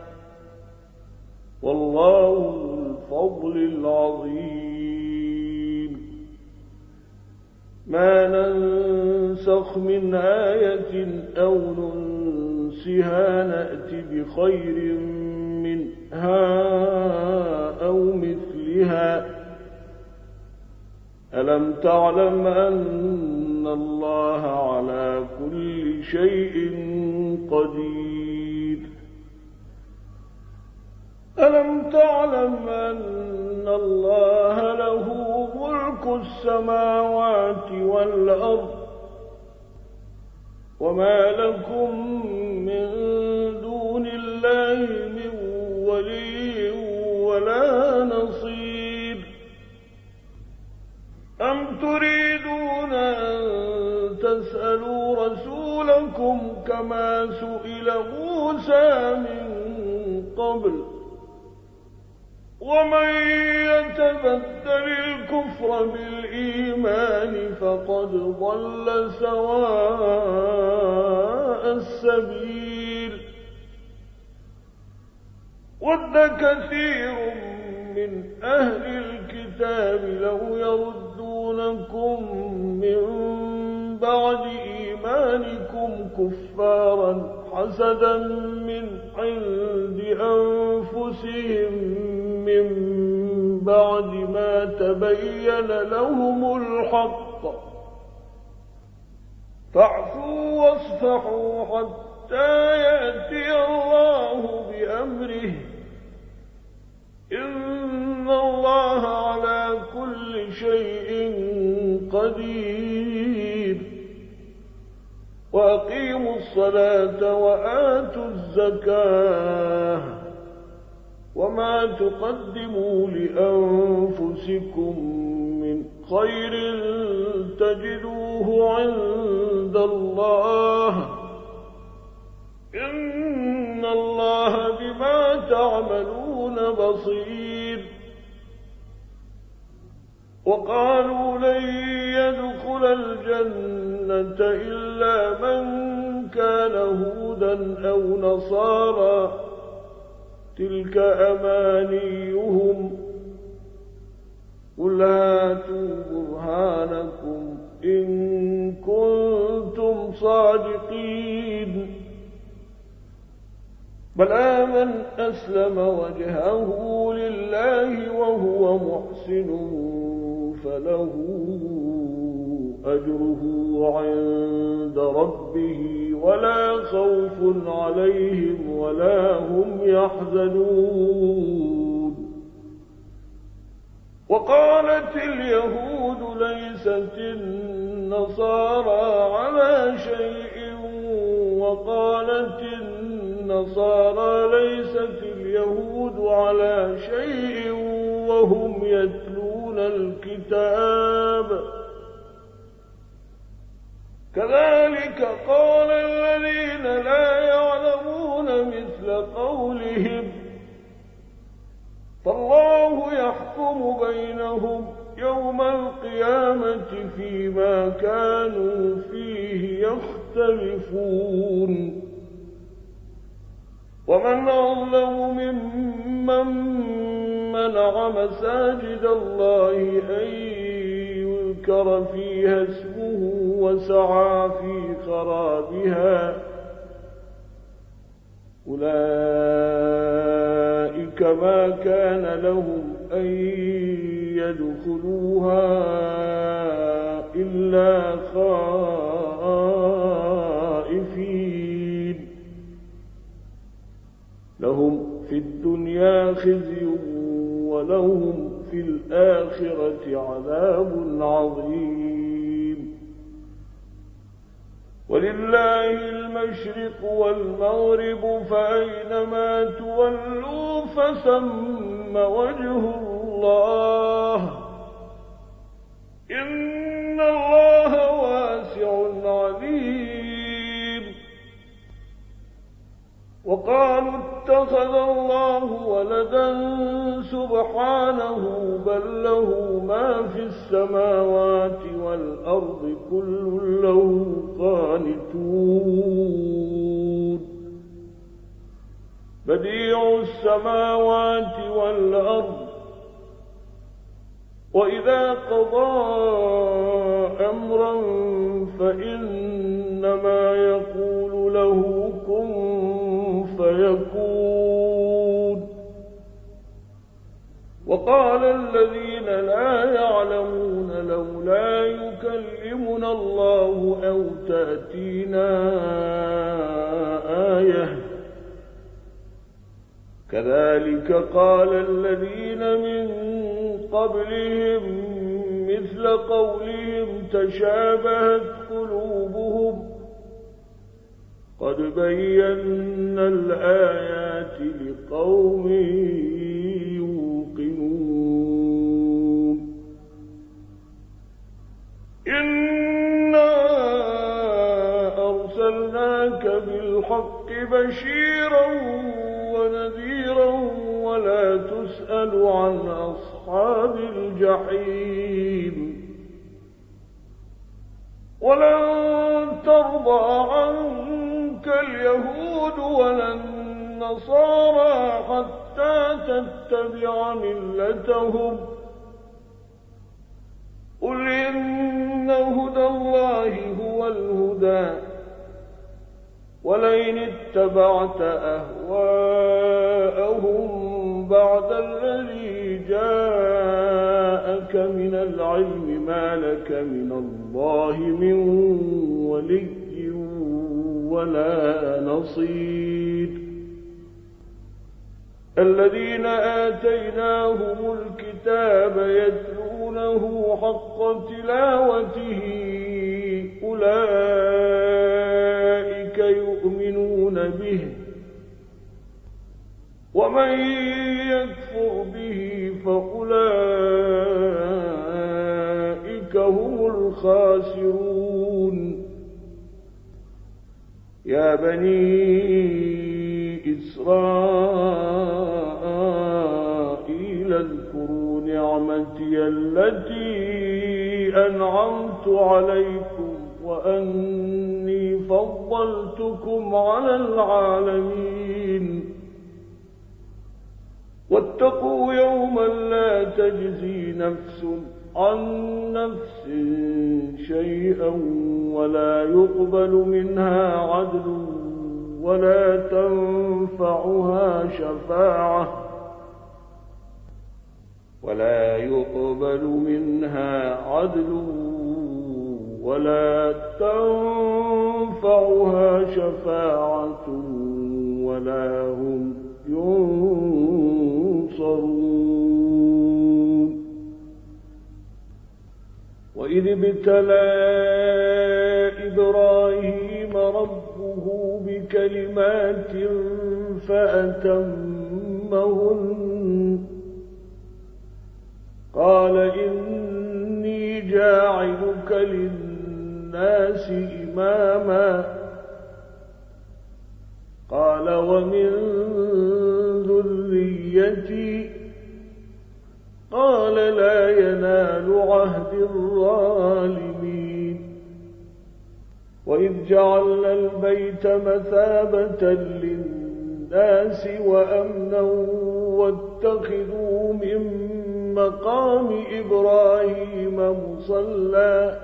والله ذو الفضل العظيم ما ننسخ من آية أو ننسها نأت بخير منها أو مثلها ألم تعلم أن الله على كل شيء قدير ألم تعلم أن الله له ملك السماوات والأرض وما لكم من دون الله من ولي ولا نصير أم تريدون أن تسألوا رسولكم كما سئل موسى من قبل ومن يتبدل الكفر بالإيمان فقد ضل سواء السبيل ود كثير من أهل الكتاب لو يردونكم من بعد إيمانكم كفارا حسدا من عند أنفسهم من بعد ما تبين لهم الحق فاعفوا واصفحوا حتى يأتي الله بأمره إن الله على كل شيء قدير وأقيموا الصلاة وآتوا الزكاة وما تقدموا لأنفسكم من خير تجدوه عند الله إن الله بما تعملون بصير وقالوا لن يدخل الجنة إلا من كان هودا أو نصارى تلك أمانيهم قل هاتوا برهانكم إن كنتم صادقين بلى من أسلم وجهه لله وهو محسن فله أجره عند ربه ولا خوف عليهم ولا هم يحزنون وقالت اليهود ليست النصارى على شيء وقالت النصارى ليست اليهود على شيء وهم يتلون الكتاب كذلك قال الذين لا يعلمون مثل قولهم فالله يحكم بينهم يوم القيامة فيما كانوا فيه يختلفون ومن أظلم ممن منع مساجد الله أن يذكر فيها اسمه وسعى في خرابها أولئك ما كان لهم أن يدخلوها إلا خائفين لهم في الدنيا خزي ولهم في الآخرة عذاب عظيم ولله المشرق والمغرب فأينما تولوا فثم وجه الله إن الله واسع عليم وقالوا اتخذ الله ولدا سبحانه بل له ما في السماوات والأرض كل له قانتون بديع السماوات والأرض وإذا قضى أمرا فإنما يقول له كن فيكون وقال الذين لا يعلمون لولا يكلمنا الله أو تأتينا آية كذلك قال الذين من قبلهم مثل قولهم تشابهت قلوبهم قد بينا الآيات لقوم يوقنون إنا أرسلناك بالحق بشيرا ونذيرا ولا تسأل عن أصحاب الجحيم ولن ترضى عنك اليهود ولا النصارى حتى تتبع ملتهم قل إن هدى الله هو الهدى ولئن اتبعت أهواءهم بعد الذي جاءك من العلم ما لك من الله من ولي ولا نصير الذين آتيناهم الكتاب يتلونه حق تلاوته أولئك يؤمنون به ومن يكفر به فأولئك هم الخاسرون يا بني إسرائيل اذكروا نعمتي التي أنعمت عليكم وأني فضلتكم على العالمين واتقوا يوما لا تجزي نفس عن نفس شيئا ولا يقبل منها عدل ولا تنفعها شفاعة ولا يقبل منها عدل ولا تنفعها شفاعة ولا هم ينصرون. وإذ ابتلى إبراهيم ربه بكلمات فأتمهن قال إني جاعلك للناس إماما قال ومن ذريتي قال لا ينال عهد الظالمين. وإذ جعلنا البيت مثابة للناس وأمنا واتخذوا من مقام إبراهيم مصلى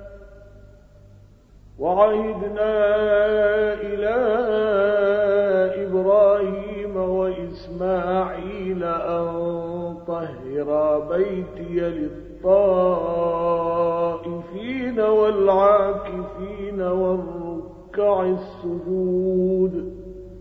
وعهدنا إلى إبراهيم وإسماعيل أن طهرا بيتي للطائفين والعاكفين والركع السجود.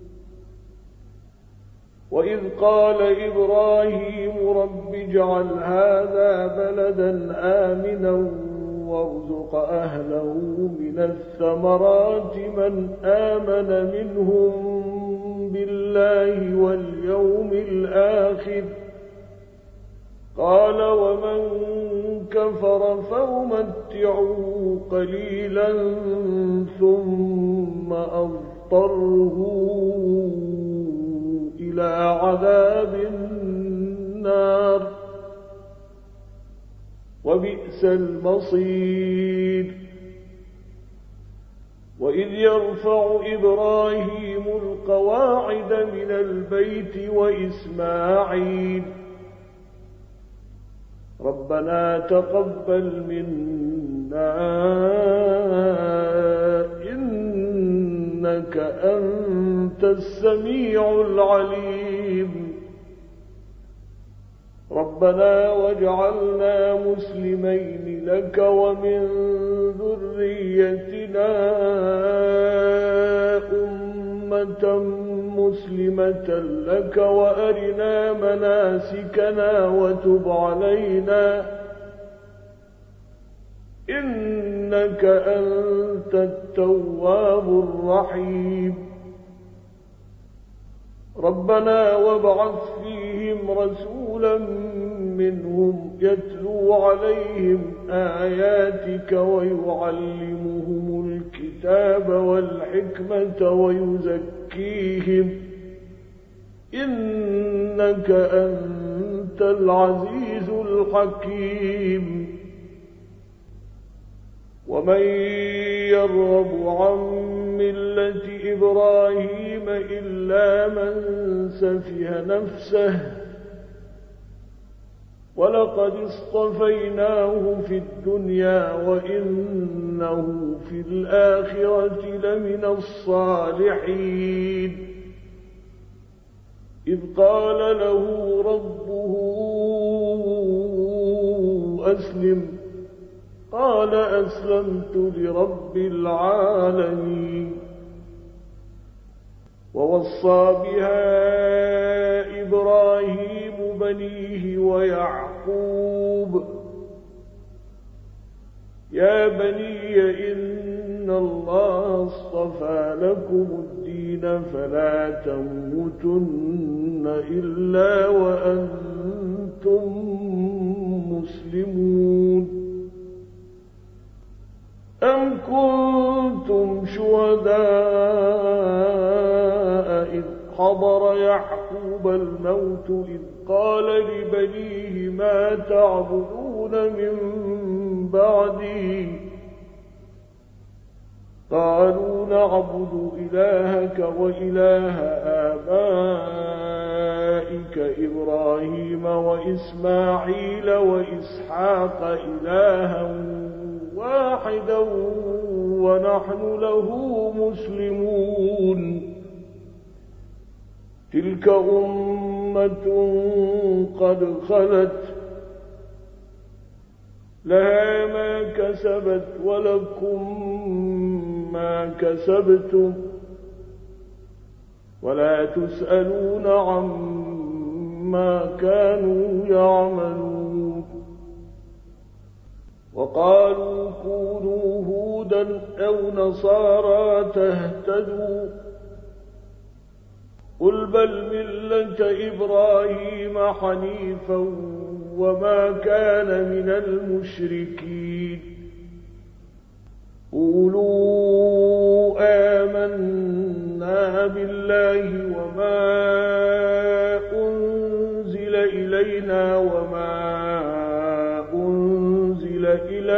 وإذ قال إبراهيم رب اجعل هذا بلدا آمنا وارزق أهله من الثمرات من آمن منهم بالله واليوم الآخر قال ومن كفر فأمتعه قليلا ثم أضطره إلى عذاب النار وبئس المصير. وإذ يرفع إبراهيم القواعد من البيت وإسماعيل ربنا تقبل منا إنك أنت السميع العليم ربنا واجعلنا مسلمين لك ومن ذريتنا أمة مسلمة لك وأرنا مناسكنا وتب علينا إنك أنت التواب الرحيم. ربنا وابعث فيهم رسولا منهم يتلو عليهم آياتك ويعلمهم الكتاب والحكمة ويزكيهم إنك أنت العزيز الحكيم. ومن يرغب عن ملة إبراهيم إلا من سفه نفسه ولقد اصطفيناه في الدنيا وإنه في الآخرة لمن الصالحين. إذ قال له ربه أسلم قال أسلمت لرب العالمين. ووصى بها إبراهيم بنيه ويعقوب يا بني إن الله اصطفى لكم الدين فلا تموتن إلا وأنتم مسلمون. أم كنتم شهداء إذ حضر يعقوب الموت إذ قال لبنيه ما تعبدون من بعده قالوا نعبد إلهك وإله آبائك إبراهيم وإسماعيل وإسحاق إلها واحدا ونحن له مسلمون تلك أمة قد خلت لها ما كسبت ولكم ما كسبتم ولا تسألون عما كانوا يعملون وقالوا كونوا هودا أو نصارى تهتدوا قل بل ملة إبراهيم حنيفا وما كان من المشركين قولوا آمنا بالله وما أنزل إلينا وما أنزل إلى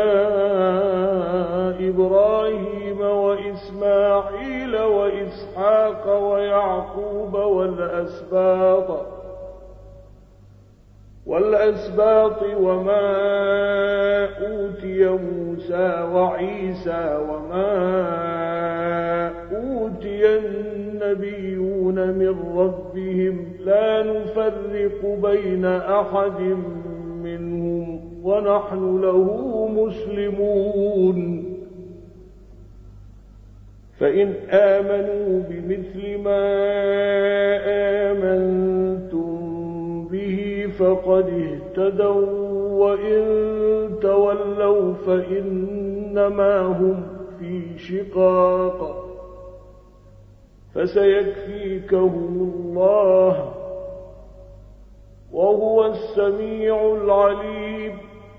إبراهيم وإسماعيل وإسحاق ويعقوب والأسباط والأسباط وما أوتي موسى وعيسى وما أوتي النبيون من ربهم لا نفرق بين أحد منهم ونحن له مسلمون فإن آمنوا بمثل ما آمنتم به فقد اهتدوا وإن تولوا فإنما هم في شقاق فسيكفيكهم الله وهو السميع العليم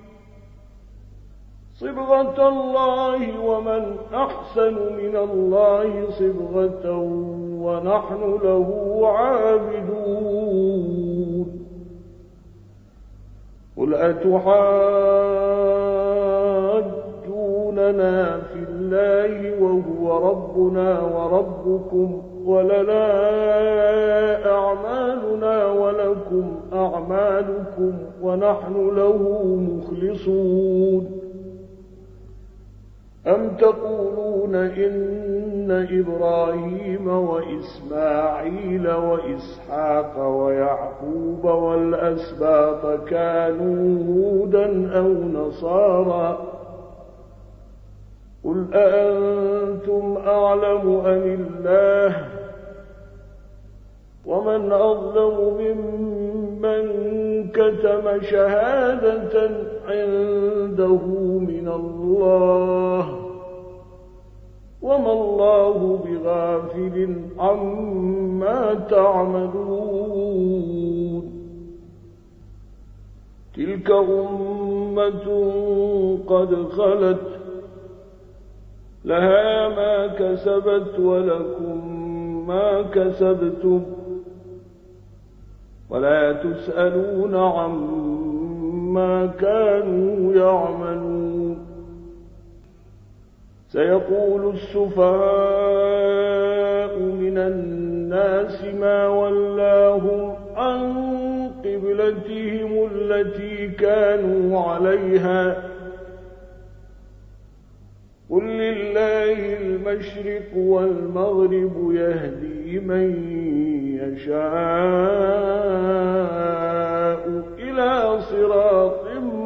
صبغة الله ومن أحسن من الله صبغة ونحن له عابدون قل أتحاجوننا في الله وهو ربنا وربكم ولنا أعمالنا ولكم أعمالكم ونحن له مخلصون أم تقولون إن إبراهيم وإسماعيل وإسحاق ويعقوب والأسباط كانوا هودا أو نصارى قل أأنتم أعلم أم الله ومن أظلم ممن كتم شهادة عنده من الله وما الله بغافل عما تعملون تلك أمة قد خلت لها ما كسبت ولكم ما كسبتم ولا تسألون عما كانوا يعملون سيقول السفهاء من الناس ما ولاهم عن قبلتهم التي كانوا عليها قل لله المشرق والمغرب يهدي من يشاء إلى صراط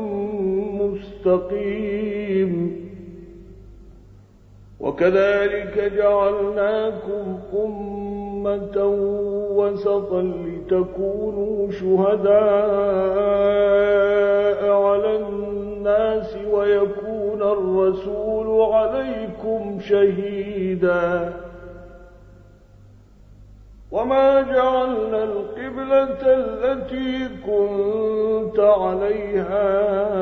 مستقيم وكذلك جعلناكم أمة وسطا لتكونوا شهداء على الناس ويكون الرسول عليكم شهيدا وما جعلنا القبلة التي كنت عليها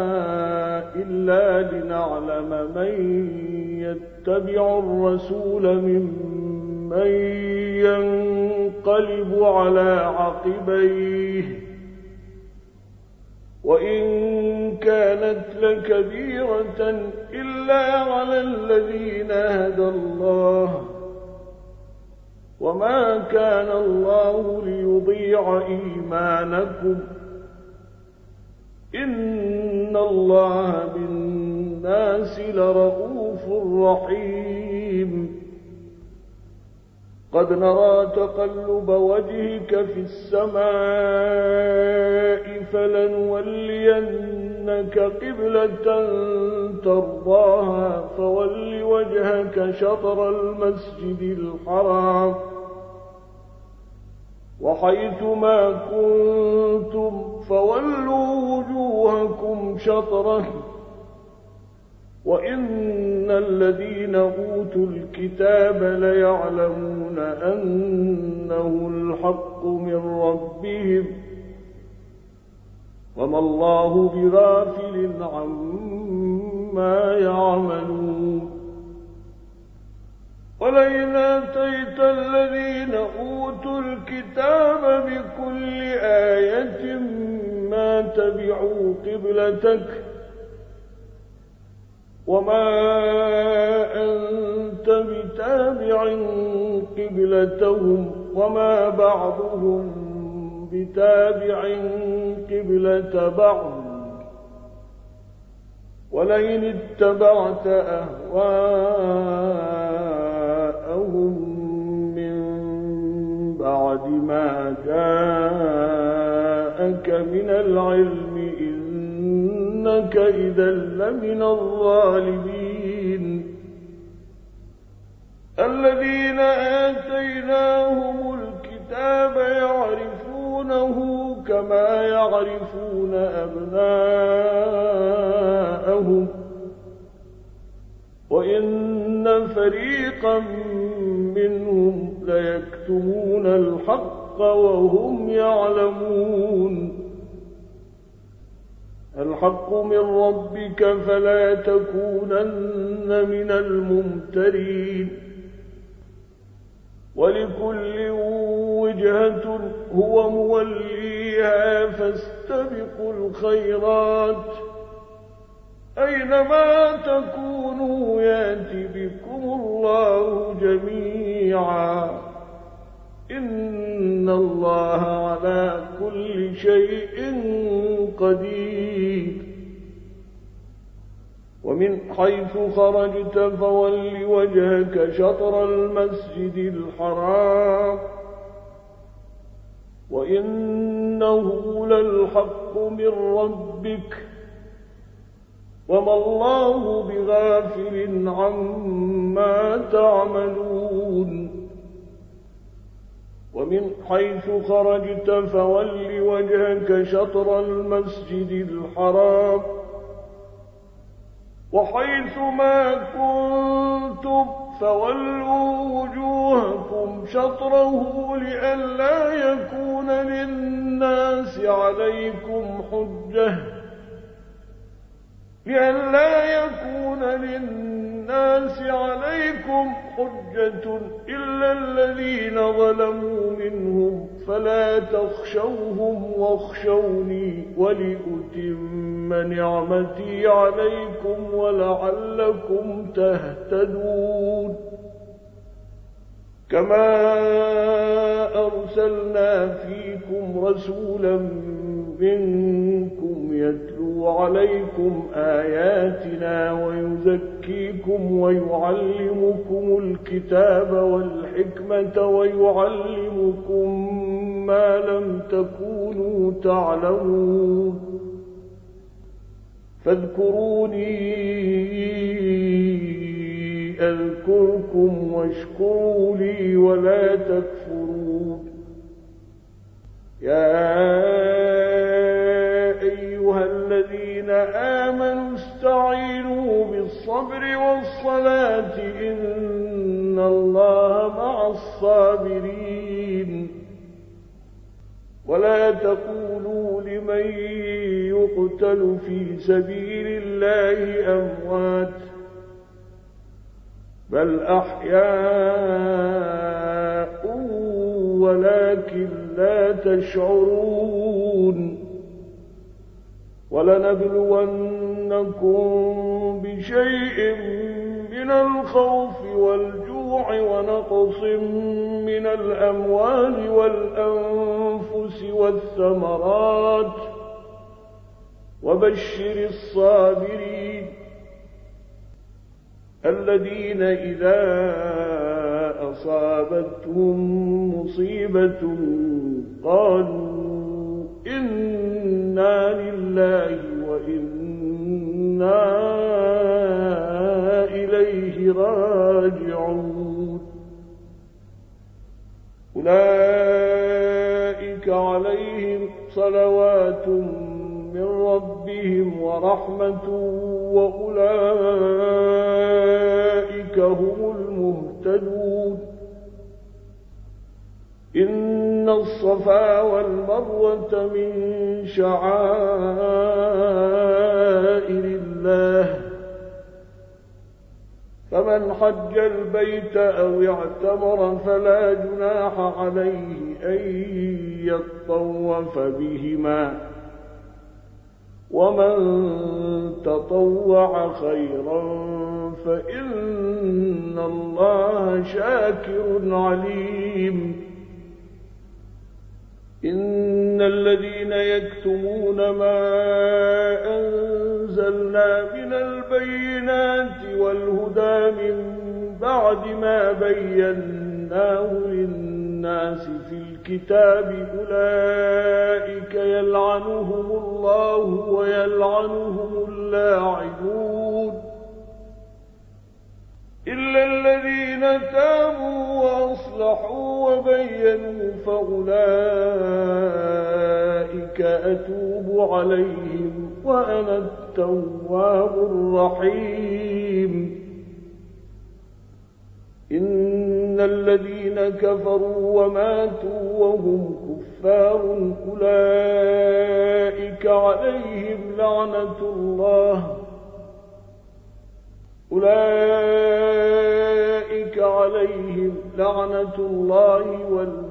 إلا لنعلم من يتبع الرسول ممن ينقلب على عقبيه وإن كانت لكبيرة إلا على الذين هدى الله وما كان الله ليضيع إيمانكم إن الله بالناس لرءوف رحيم قد نرى تقلب وجهك في السماء فلنولينك قبلة ترضاها فول وجهك شطر المسجد الحرام وحيث ما كنتم فولوا وجوهكم شطره وإن الذين أوتوا الكتاب ليعلمون أنه الحق من ربهم وما الله بغافل عما يعملون ولئن آتيت الذين أوتوا الكتاب بكل آية ما تبعوا قبلتك وما أنت بتابع قبلتهم وما بعضهم بتابع قبلة بعض ولئن اتبعت أهواءهم من بعد ما جاءك من العلم إنك إذا لمن الظالمين الذين آتيناهم الكتاب يعرفونه كما يعرفون أبناءهم وإن فريقا منهم ليكتمون الحق وهم يعلمون الحق من ربك فلا تكونن من الممترين ولكل وجهة هو موليها فاستبقوا الخيرات أينما تكونوا يأتي بكم الله جميعا إن الله على كل شيء قدير ومن حيث خرجت فول وجهك شطر المسجد الحرام وإنه للحق من ربك وما الله بغافل عما تعملون ومن حيث خرجت فول وجهك شطر المسجد الحرام وحيث ما كنتم فولوا وجوهكم شطره لئلا يكون للناس عليكم حجة لئلا يكون للناس عليكم حجة إلا الذين ظلموا منهم فلا تخشوهم واخشوني ولأتم نعمتي عليكم ولعلكم تهتدون كما أرسلنا فيكم رسولا منكم يتلو عليكم آياتنا ويزكيكم ويعلمكم الكتاب والحكمة ويعلمكم ما لم تكونوا تعلمون فاذكروني أذكركم واشكروا لي ولا تكفرون يا أيها الذين آمنوا استعينوا بالصبر والصلاة إن الله مع الصابرين ولا تقولوا لمن يقتل في سبيل الله أموات بل أحياء ولكن لا تشعرون وَلَنَبْلُوَنَّكُم بِشَيْءٍ مِّنَ الْخَوْفِ وَالْجُوعِ وَنَقْصٍ مِّنَ الْأَمْوَالِ وَالْأَنفُسِ وَالثَّمَرَاتِ وَبَشِّرِ الصَّابِرِينَ الَّذِينَ إِذَا أَصَابَتْهُم مُّصِيبَةٌ قَالُوا إِنَّا لِلَّهِ وَإِنَّا إِلَيْهِ راجعون أولئك عليهم صلوات من ربهم ورحمة وأولئك هم المهتدون إن الصفا والمروة من شعائر الله فمن حج البيت أو اعتمر فلا جناح عليه أن يطوف بهما ومن تطوع خيرا فإن الله شاكر عليم إن الذين يكتمون ما أنزلنا من البينات والهدى من بعد ما بيناه للناس في الكتاب أولئك يلعنهم الله ويلعنهم اللاعنون إلا الذين تابوا وأصلحوا وبينوا فأولئك أتوب عليهم وأنا التواب الرحيم إن الذين كفروا وماتوا وهم كفار أولئك عليهم لعنة الله أولئك عليهم لعنة الله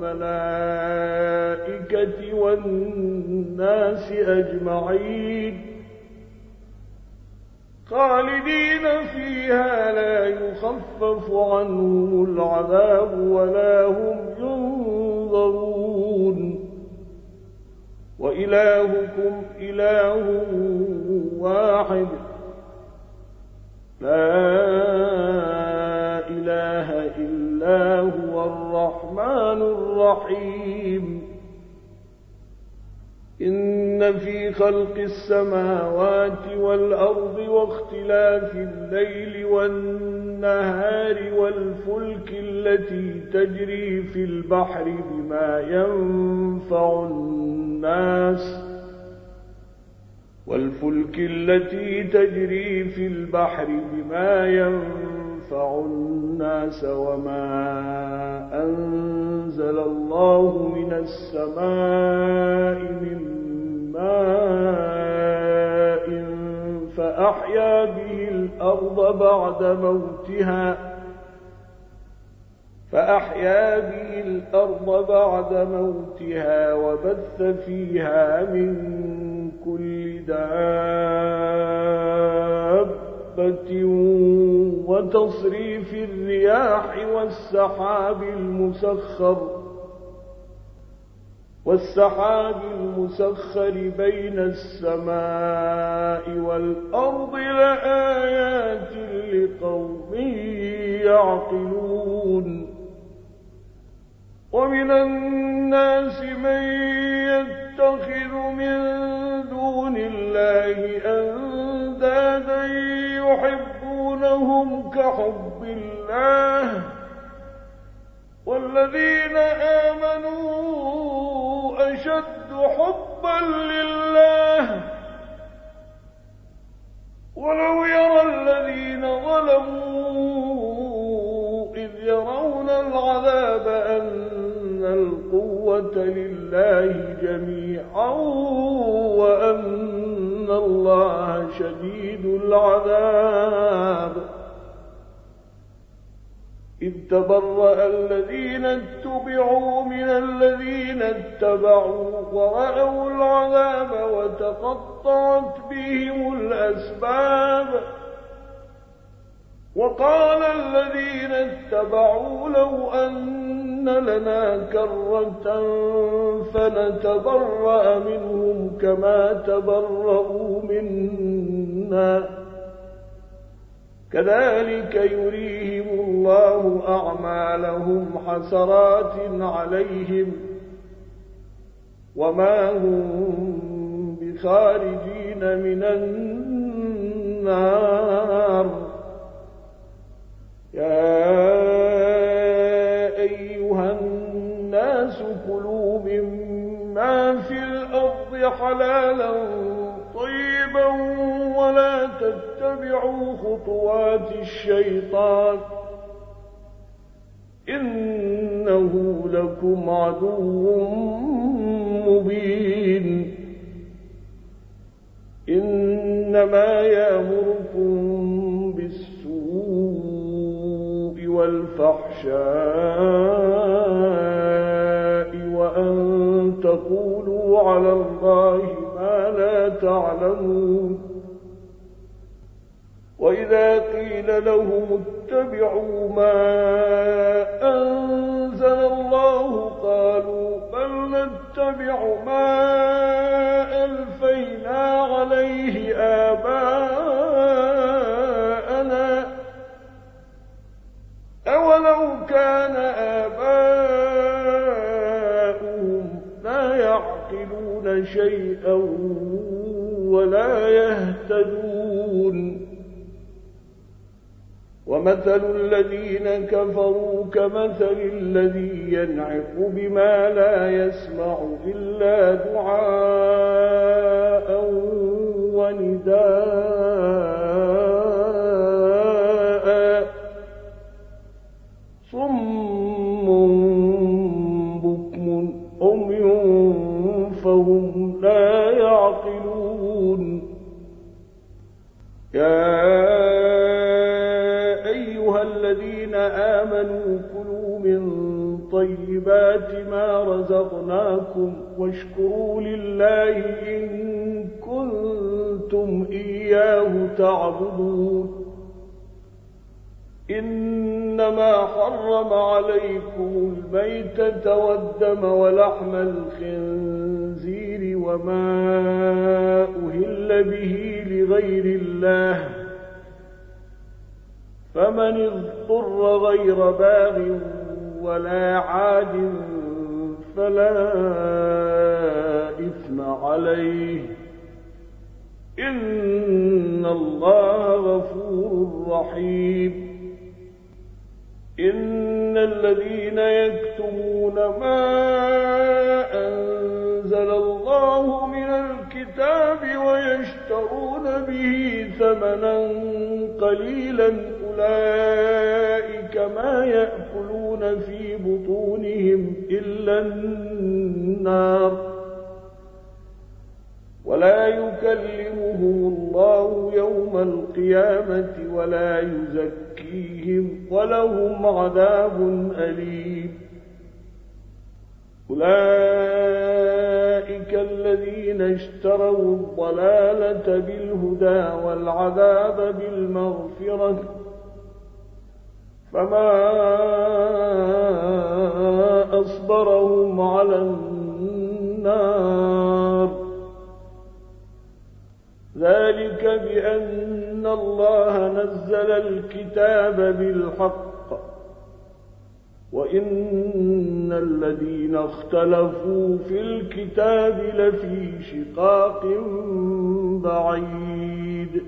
والملائكة والناس أجمعين خالدين فيها لا يخفف عنهم العذاب ولا هم ينظرون وإلهكم إله واحد لا إله إلا هو الرحمن الرحيم إن في خلق السماوات والأرض واختلاف الليل والنهار والفلك التي تجري في البحر بما ينفع الناس والفلك التي تجري في البحر بما ينفع الناس وما أنزل الله من السماء من ماء فأحيا به الأرض بعد موتها فأحيا به الأرض بعد موتها وبث فيها من كل دابة وتصريف الرياح والسحاب المسخر والسحاب المسخر بين السماء والأرض لآيات لقوم يعقلون ومن الناس من يتخذ من دون الله أندادا يحبونهم كحب الله والذين آمنوا أشد حبا لله ولو يرى الذين ظلموا إذ يرون العذاب أن القوة لله جميعا وأن الله شديد العذاب إذ تبرأ الذين اتبعوا من الذين اتبعوا ورأوا العذاب وتقطعت بهم الأسباب وقال الذين اتبعوا لو أن لنا كرة فنتبرأ منهم كما تبرؤوا منا كذلك يريهم الله أعمالهم حسرات عليهم وما هم بخارجين من النار يا أيها الناس كلوا مما في الأرض حلالا طيبا ولا تتبعوا خطوات الشيطان إنه لكم عدو مبين إنما يأمركم بالسوء والفحشاء وأن تقولوا على الله ما لا تعلمون وإذا قيل لهم اتبعوا ما أنزل الله قالوا بل نتبع ما ألفينا عليه آباءنا أولو كان آباؤهم لا يعقلون شيئا ولا يهتدون ومثل الذين كفروا كمثل الذي ينعق بما لا يسمع إلا دعاء ونداء صم بكم عمي فهم لا يعقلون يا الذين آمنوا كلوا من طيبات ما رزقناكم واشكروا لله إن كنتم إياه تعبدون إنما حرم عليكم الميتة والدم ولحم الخنزير وما أهل به لغير الله فمن اضطر غير باغ ولا عاد فلا إثم عليه إن الله غفور رحيم إن الذين يكتمون ما أنزل الله من الكتاب ويشترون به ثمنا قليلا أولئك ما يأكلون في بطونهم إلا النار ولا يكلمهم الله يوم القيامة ولا يزكيهم ولهم عذاب أليم أولئك الذين اشتروا الضلالة بالهدى والعذاب بالمغفرة فما أصبرهم على النار ذلك بأن الله نزل الكتاب بالحق وإن الذين اختلفوا في الكتاب لفي شقاق بعيد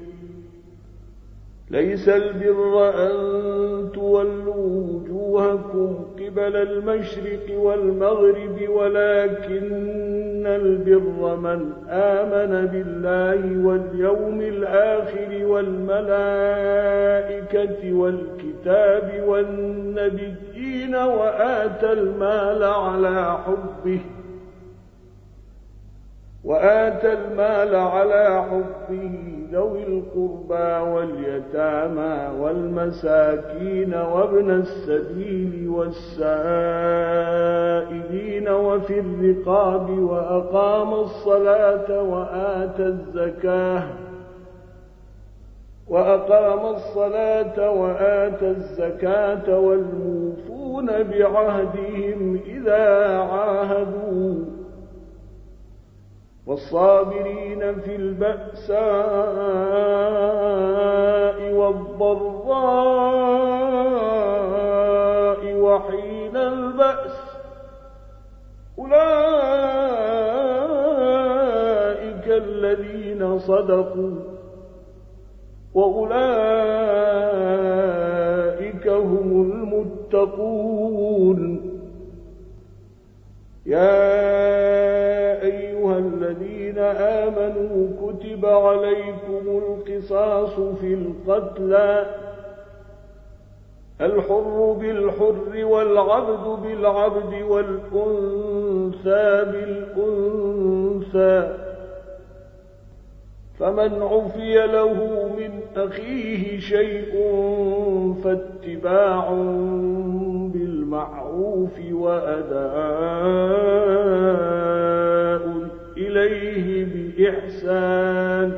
ليس البر أن تولوا وجوهكم قبل المشرق والمغرب ولكن البر من آمن بالله واليوم الآخر والملائكة والكتاب والنبيين وآتى المال على حبه وآتى المال على حبه ذوي القربى واليتامى والمساكين وابن السبيل والسائلين وفي الرقاب وأقام الصلاة وآتى الزكاة وأقام الصلاة وآتى الزكاة والموفون بعهدهم إذا عاهدوا والصابرين في البأساء والضراء وحين البأس أولئك الذين صدقوا وأولئك هم المتقون. يا أيها الذين آمنوا كتب عليكم القصاص في القتلى الحر بالحر والعبد بالعبد والأنثى بالأنثى فمن عفي له من أخيه شيء فاتباع بالمعروف وأداء إليه بإحسان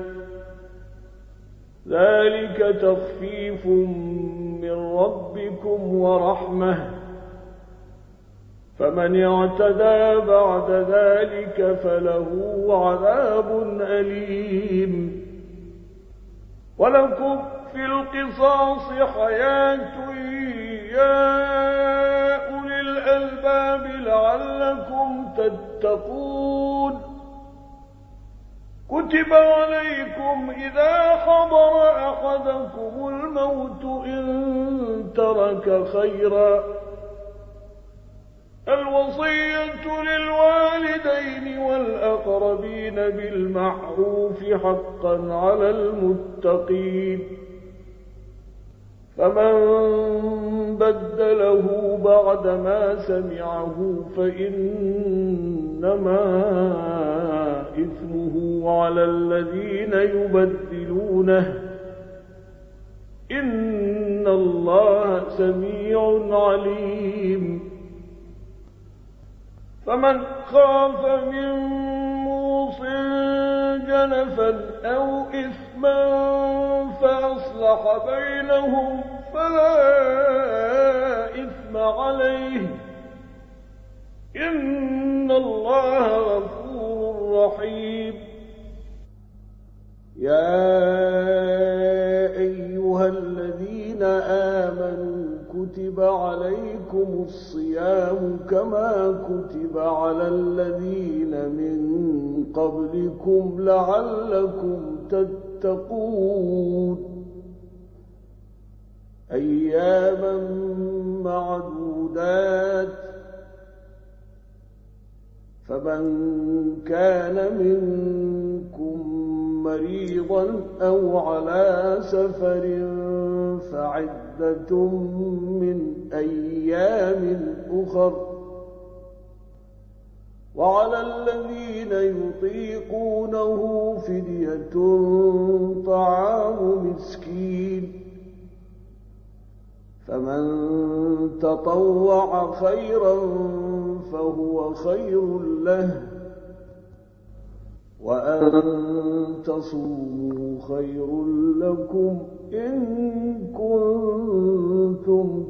ذلك تخفيف من ربكم ورحمة فمن اعتدى بعد ذلك فله عذاب أليم. ولكم في القصاص حياة يا أولي الألباب لعلكم تتقون. كتب عليكم إذا حضر أحدكم الموت إن ترك خيرا الوصية للوالدين والأقربين بالمعروف حقا على المتقين. فمن بدله بعدما سمعه فإنما إثمه على الذين يبدلونه إن الله سميع عليم. فمن خاف من موص جنفا أو إثما فأصلح بينهم فلا إثم عليه إن الله غفور رحيم. يا أيها الذين آمنوا كتب عليكم الصيام كما كتب على الذين من قبلكم لعلكم تتقون. أياما معدودات فمن كان منكم مريضا أو على سفر فعدة من أيام أخر وعلى الذين يطيقونه فدية طعام مسكين فمن تطوع خيرا فهو خير له وأن تصوموا خير لكم إن كنتم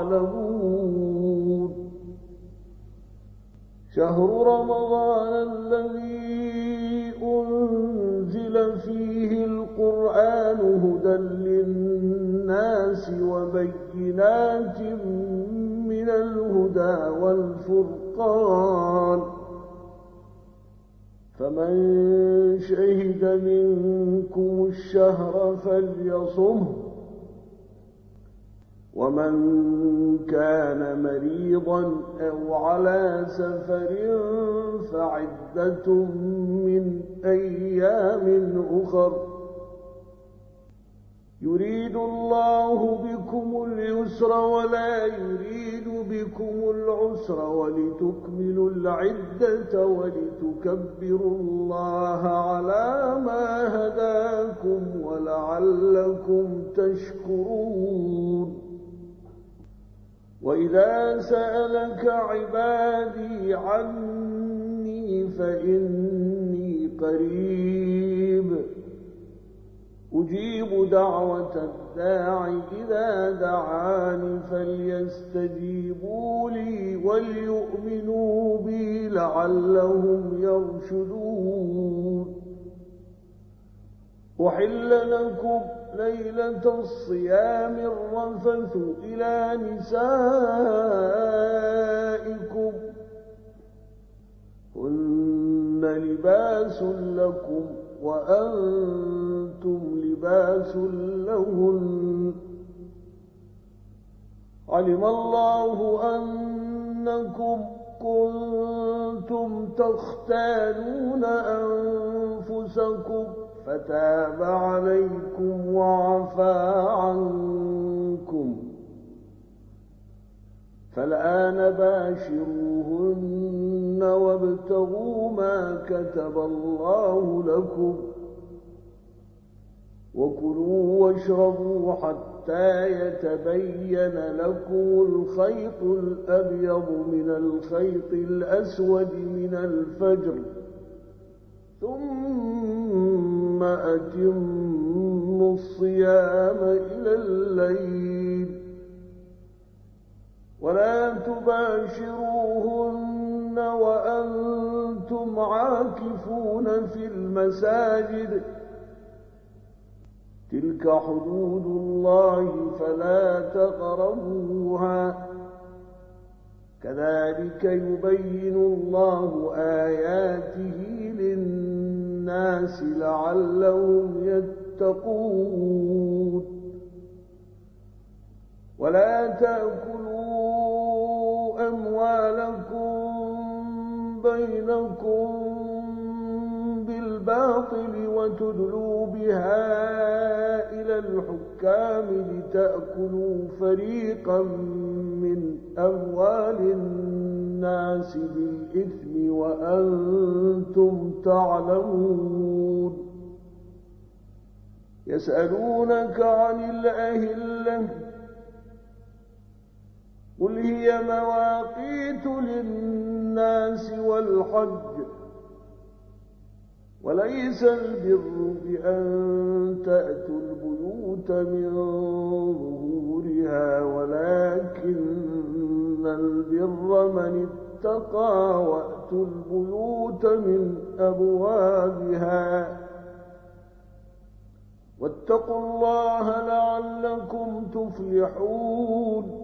تعلمون. شهر رمضان الذي أنزل فيه القرآن هدى للناس وبينات من الهدى والفرقان فمن شهد منكم الشهر فليصمه ومن كان مريضا أو على سفر فعدة من أيام أخر يريد الله بكم اليسر ولا يريد بكم العسر ولتكملوا العدة ولتكبروا الله على ما هداكم ولعلكم تشكرون وإذا سألك عبادي عني فإني قريب أجيب دعوة الداع إذا دعاني فليستجيبوا لي وليؤمنوا بي لعلهم يرشدون أحل لكم ليلة الصيام الرفث إلى نسائكم هن لباس لكم وأنتم لباس لهن علم الله أنكم كنتم تختانون أنفسكم فتاب عليكم وعفى عنكم فالآن باشروهن وابتغوا ما كتب الله لكم وكلوا واشربوا حتى يتبين لكم الخيط الأبيض من الخيط الأسود من الفجر ثم أتموا الصيام إلى الليل ولا تباشروهن وأنتم عاكفون في المساجد تلك حدود الله فلا تقربوها كذلك يبين الله آياته للناس لعلهم يتقون ولا تأكلوا أموالكم بينكم بالباطل وتدلوا بها إلى الحكام لتأكلوا فريقا من أموال الناس بالإثم وأنتم تعلمون يسألونك عن الأهلة قل هي مواقيت للناس والحج وليس البر بأن تأتوا البيوت من ظهورها ولكن البر من اتقى وأتوا البيوت من أبوابها واتقوا الله لعلكم تفلحون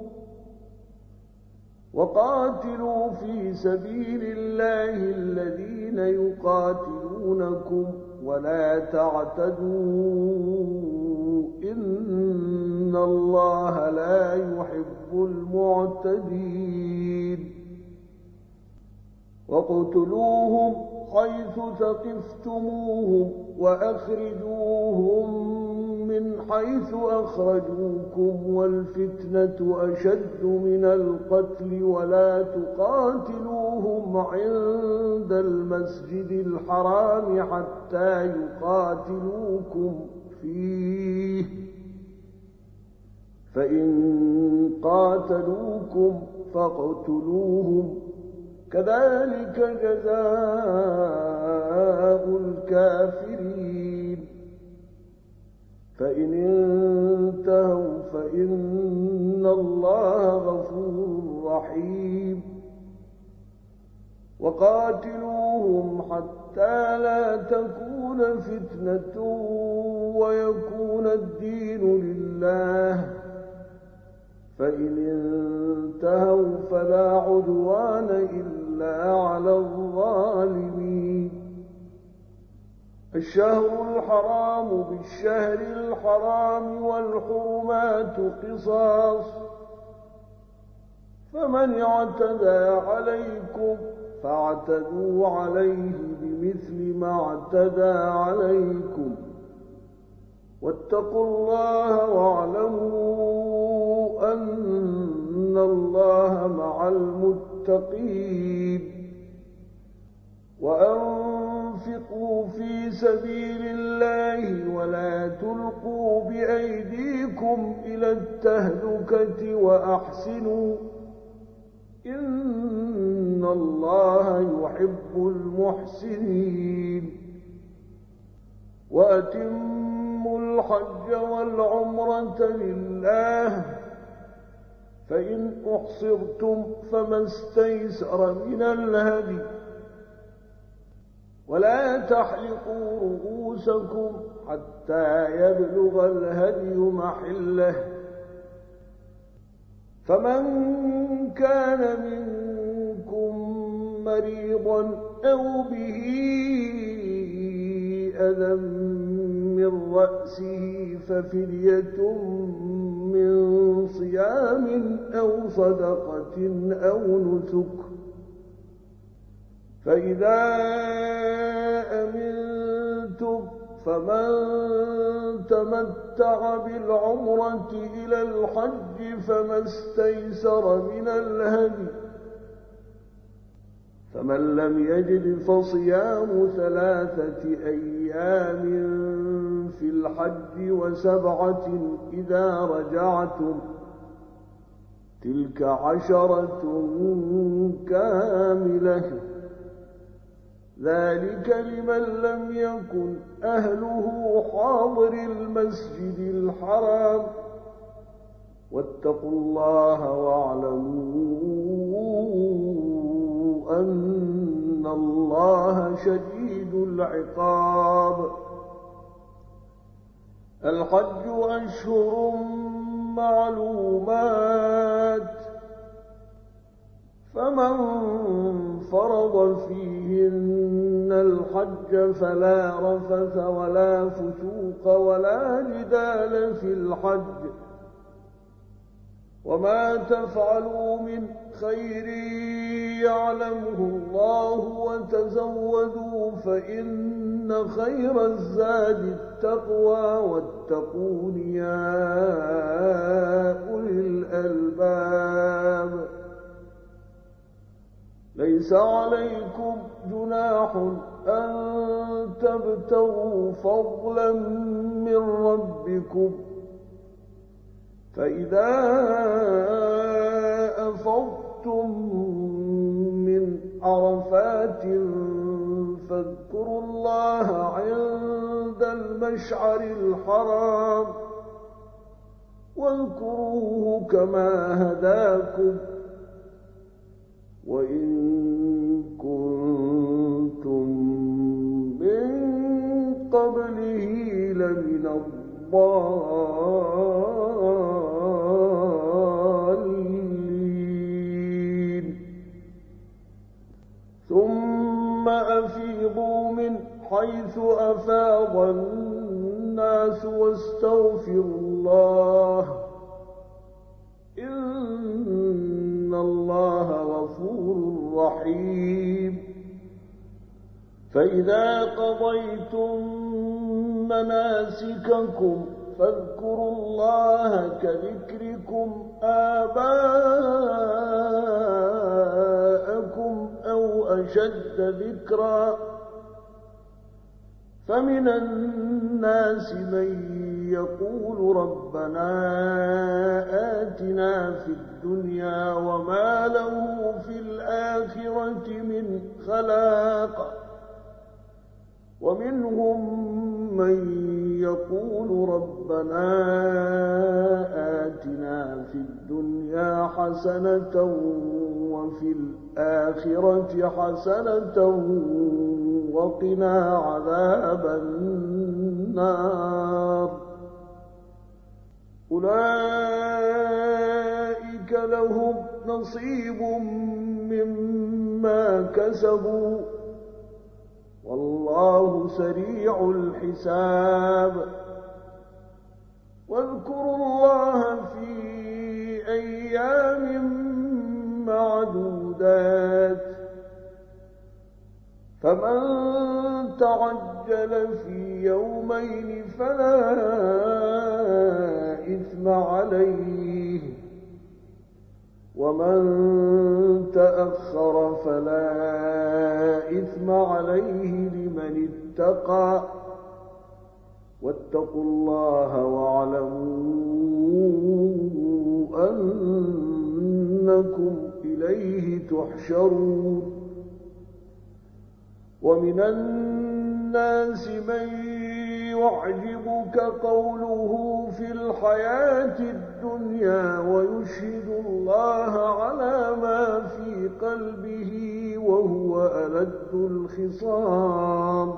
وقاتلوا في سبيل الله الذين يقاتلونكم ولا تعتدوا إن الله لا يحب المعتدين واقتلوهم حيث ثقفتموهم وأخرجوهم من حيث أخرجوكم والفتنة أشد من القتل ولا تقاتلوهم عند المسجد الحرام حتى يقاتلوكم فيه فإن قاتلوكم فاقتلوهم كذلك جزاء الكافرين فإن انتهوا فإن الله غفور رحيم وقاتلوهم حتى لا تكون فتنة ويكون الدين لله فإن انتهوا فلا عدوان إلا على الظالمين الشهر الحرام بالشهر الحرام والحرمات قصاص فمن اعتدى عليكم فاعتدوا عليه بمثل ما اعتدى عليكم واتقوا الله واعلموا أن الله مع المتقين وأنفقوا في سبيل الله ولا تلقوا بأيديكم إلى التهلكة وأحسنوا إن الله يحب المحسنين وأتموا الحج والعمرة لله فإن أحصرتم فما استيسر من الهدي ولا تحلقوا رؤوسكم حتى يبلغ الهدي محله فمن كان منكم مريضا أو به أذى من رأسه ففدية من صيام أو صدقة أو نسك فإذا أمنتم فمن تمتع بالعمرة إلى الحج فما استيسر من الهدي فمن لم يجد فصيام ثلاثة أيام في الحج وسبعة إذا رجعتم تلك عشرة كاملة ذلك لمن لم يكن أهله حاضر المسجد الحرام واتقوا الله واعلموا أن الله شديد العقاب الحج أشهر معلومات فمن فرض فيهن الحج فلا رفث ولا فسوق ولا جدال في الحج وما تفعلوا من خير يعلمه الله وتزودوا فإن خير الزاد التقوى واتقون يا أولي الألباب ليس عليكم جناح أن تبتغوا فضلا من ربكم فإذا أفضتم من عرفات فاذكروا الله عند المشعر الحرام واذكروه كما هداكم وإن كنتم من قبله لمن الضالين ثم أفيضوا من حيث أفاض الناس واستغفروا الله إن الله غفور رحيم فإذا قضيتم مناسككم فاذكروا الله كذكركم آباءكم أو أشد ذكرا فمن الناس من يقول ربنا آتنا في الدنيا وما له في الآخرة من خلاق ومنهم من يقول ربنا آتنا في الدنيا حسنة وفي الآخرة حسنة وقنا عذاب النار أولئك لهم نصيب مما كسبوا والله سريع الحساب واذكروا الله في أيام معدودات فمن تعجل تعجل في يومين فلا إثم عليه، ومن تأخر فلا إثم عليه لمن اتقى، واتقوا الله واعلموا أنكم إليه تحشرون. ومن الناس من يعجبك قوله في الحياة الدنيا ويشهد الله على ما في قلبه وهو ألد الخصام،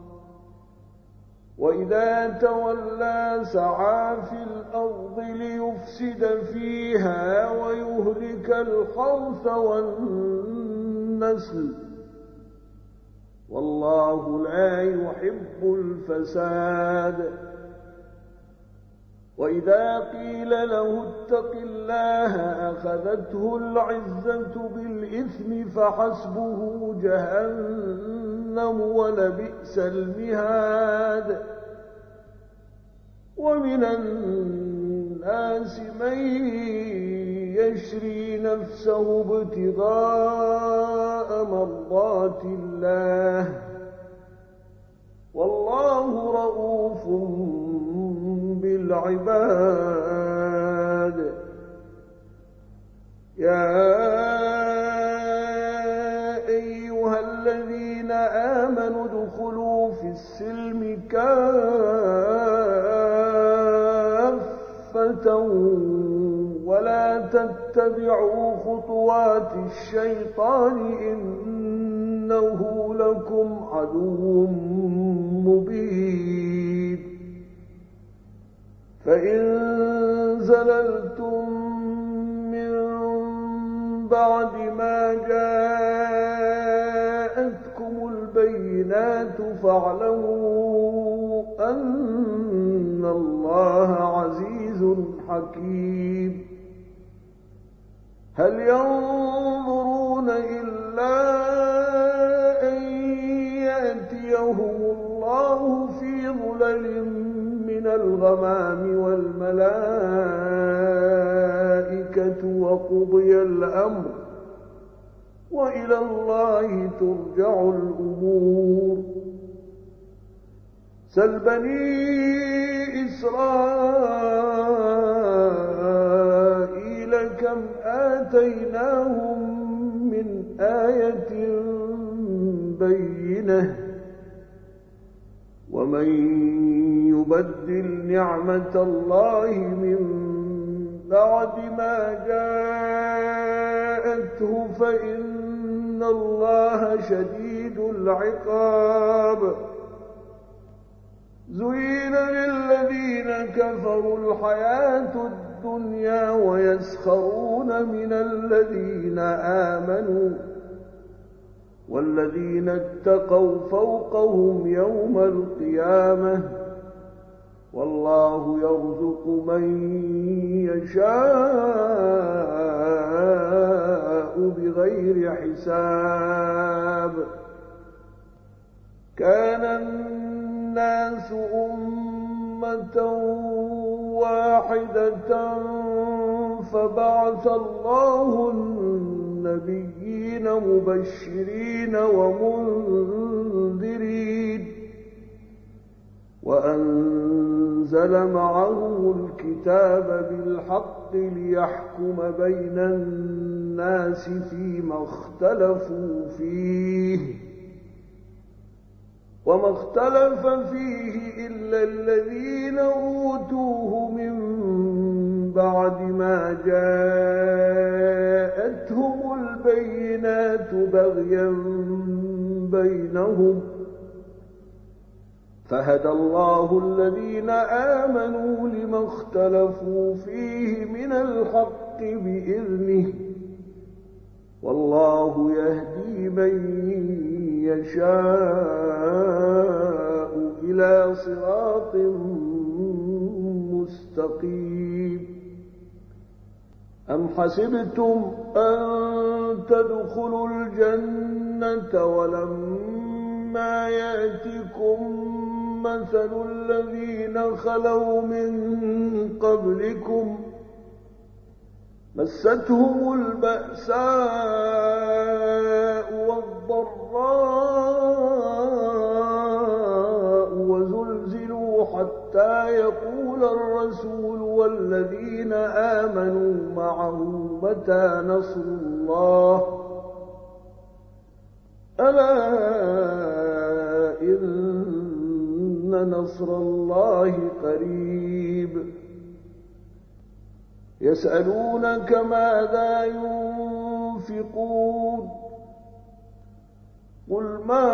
وإذا تولى سعى في الأرض ليفسد فيها ويهلك الحرث والنسل، والله لا يحب الفساد. وإذا قيل له اتق الله أخذته العزة بالإثم فحسبه جهنم ولبئس المهاد. ومن الناس من يشري نفسه ابتغاء مرضات الله، والله رؤوف بالعباد. يا أيها الذين آمنوا ادخلوا في السلم كافة ولا تتبعوا خطوات الشيطان إنه لكم عدو مبين. فإن زللتم من بعد ما جاءتكم البينات فاعلموا أن الله عزيز حكيم. هل ينظرون إلا أن يأتيهم الله في ظلل من الغمام والملائكة وقضي الأمر وإلى الله ترجع الأمور. سل بني إسرائيل كم آتيناهم من آية بينة، ومن يبدل نعمة الله من بعد ما جاءته فإن الله شديد العقاب. زين للذين كفروا الحياة الدنيا ويسخرون من الذين آمنوا، والذين اتقوا فوقهم يوم القيامة، والله يرزق من يشاء بغير حساب. كان الناس أمة واحدة فبعث الله النبيين مبشرين ومنذرين، وأنزل معهم الكتاب بالحق ليحكم بين الناس فيما اختلفوا فيه، وما اختلف فيه إلا الذين أوتوه من بعد ما جاءتهم البينات بغيا بينهم، فهدى الله الذين آمنوا لما اختلفوا فيه من الحق بإذنه، والله يهدي من يشاء إلى صراط مستقيم. أم حسبتم أن تدخلوا الجنة ولما إما يأتكم مثل الذين خلوا من قبلكم مستهم البأساء والضراء وزلزلوا حتى يقول الرسول والذين آمنوا معه متى نصر الله ألا إن نصر الله قريب يسألونك ماذا ينفقون قل ما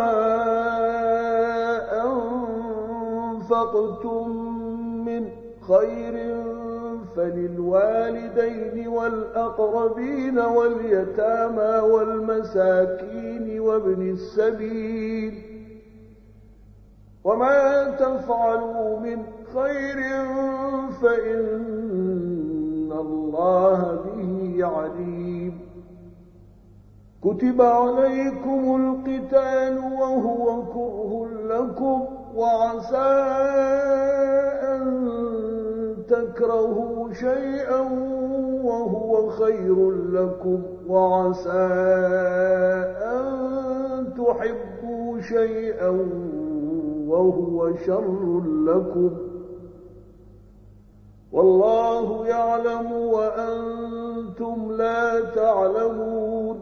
أنفقتم من خير فللوالدين والأقربين واليتامى والمساكين وابن السبيل وما تفعلوا من خير فإن الله به عليم كتب عليكم القتال وهو كره لكم وعسى أن تكرهوا شيئا وهو خير لكم وعسى أن تحبوا شيئا وهو شر لكم والله يعلم وأنتم لا تعلمون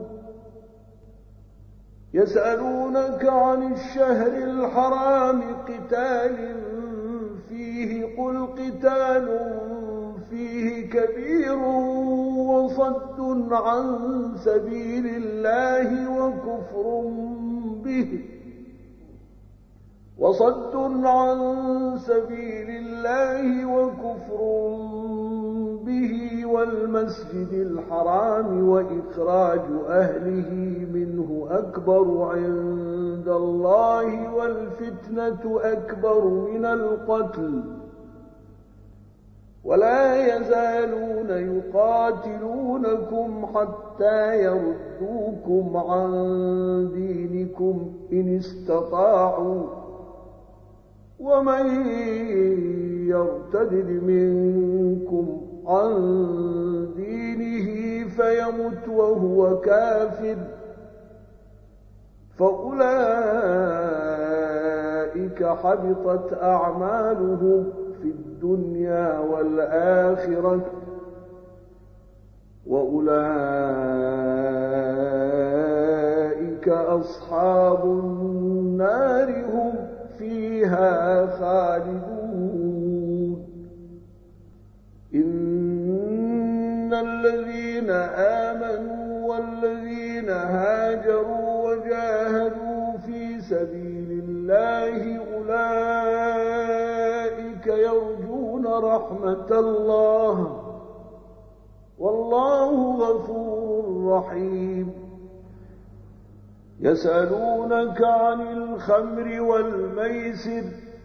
يسألونك عن الشهر الحرام قتال فيه قل قتال فيه كبير وصد عن سبيل الله وكفر به وصد عن سبيل الله وكفر به والمسجد الحرام وإخراج أهله منه أكبر عند الله والفتنة أكبر من القتل ولا يزالون يقاتلونكم حتى يردوكم عن دينكم إن استطاعوا ومن يرتد منكم عن دينه فيمت وهو كافر فأولئك حبطت أعمالهم في الدنيا والآخرة وأولئك أصحاب النار هم فيها خالدون إن الذين آمنوا والذين هاجروا وجاهدوا في سبيل الله أولئك يرجون رحمة الله والله غفور رحيم يسألونك عن الخمر والميسر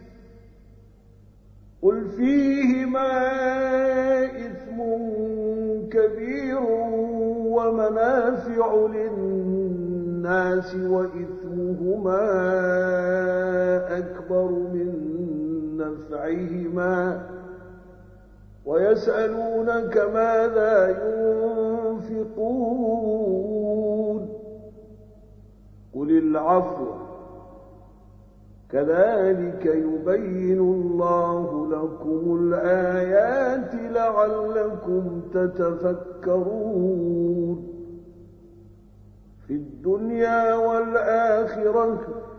قل فيهما إثم كبير ومنافع للناس وإثمهما أكبر من نفعهما ويسألونك ماذا ينفقون قل العفو كذلك يبين الله لكم الآيات لعلكم تتفكرون في الدنيا والآخرة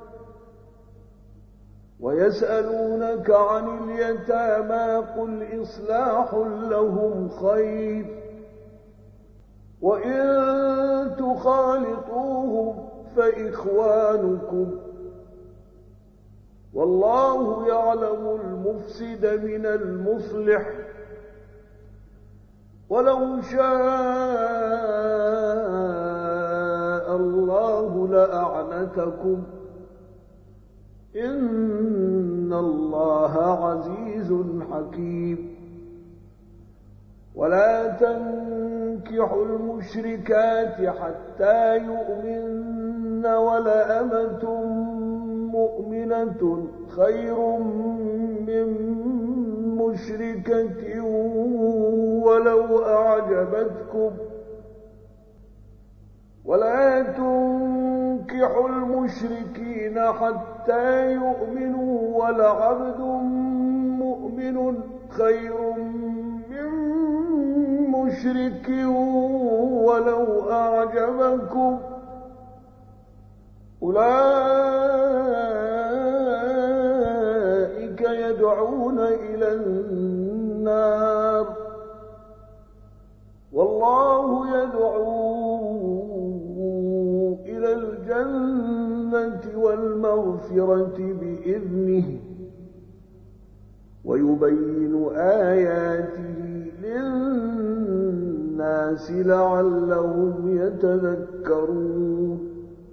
ويسألونك عن اليتامى قل إصلاح لهم خير وإن تخالطوهم فإخوانكم والله يعلم المفسد من المصلح ولو شاء الله لأعنتكم إن الله عزيز حكيم ولا تنكحوا المشركات حتى يؤمن ولأمة مؤمنة خير من مشركة ولو أعجبتكم ولا تنكحوا المشركين حتى يؤمنوا ولعبد مؤمن خير من مشرك ولو أعجبكم أولئك يدعون إلى النار والله يدعو إلى الجنة والمغفرة بإذنه ويبين آياته للناس لعلهم يتذكرون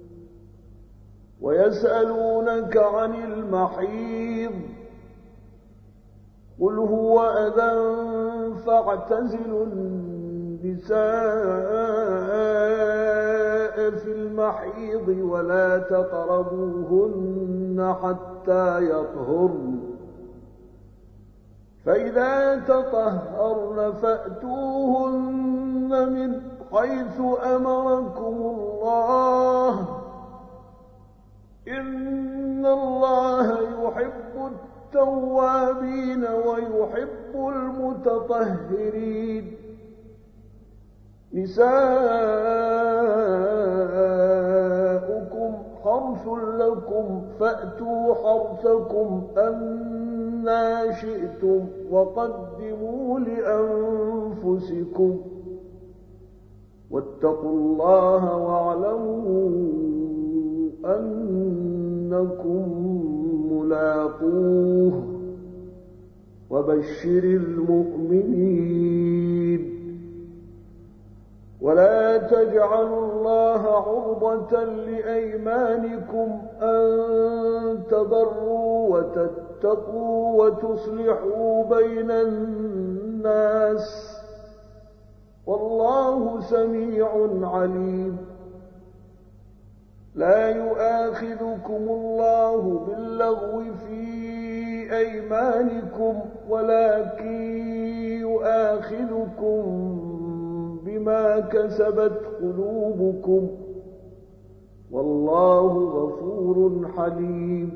ويسألونك عن المحيض قل هو أذى فاعتزلوا النساء في المحيض ولا تقربوهن حتى يطهرن فإذا تطهرن فأتوهن من حيث أمركم الله إن الله يحب التوابين ويحب المتطهرين نساؤكم حرث لكم فأتوا حرثكم أنى شئتم وقدموا لأنفسكم واتقوا الله واعلموا أنكم ملاقوه وبشر المؤمنين ولا تجعلوا الله عرضة لأيمانكم أن تبروا وتتقوا وتصلحوا بين الناس والله سميع عليم لا يؤاخذكم الله باللغو في أيمانكم ولكن يؤاخذكم بما كسبت قلوبكم والله غفور حليم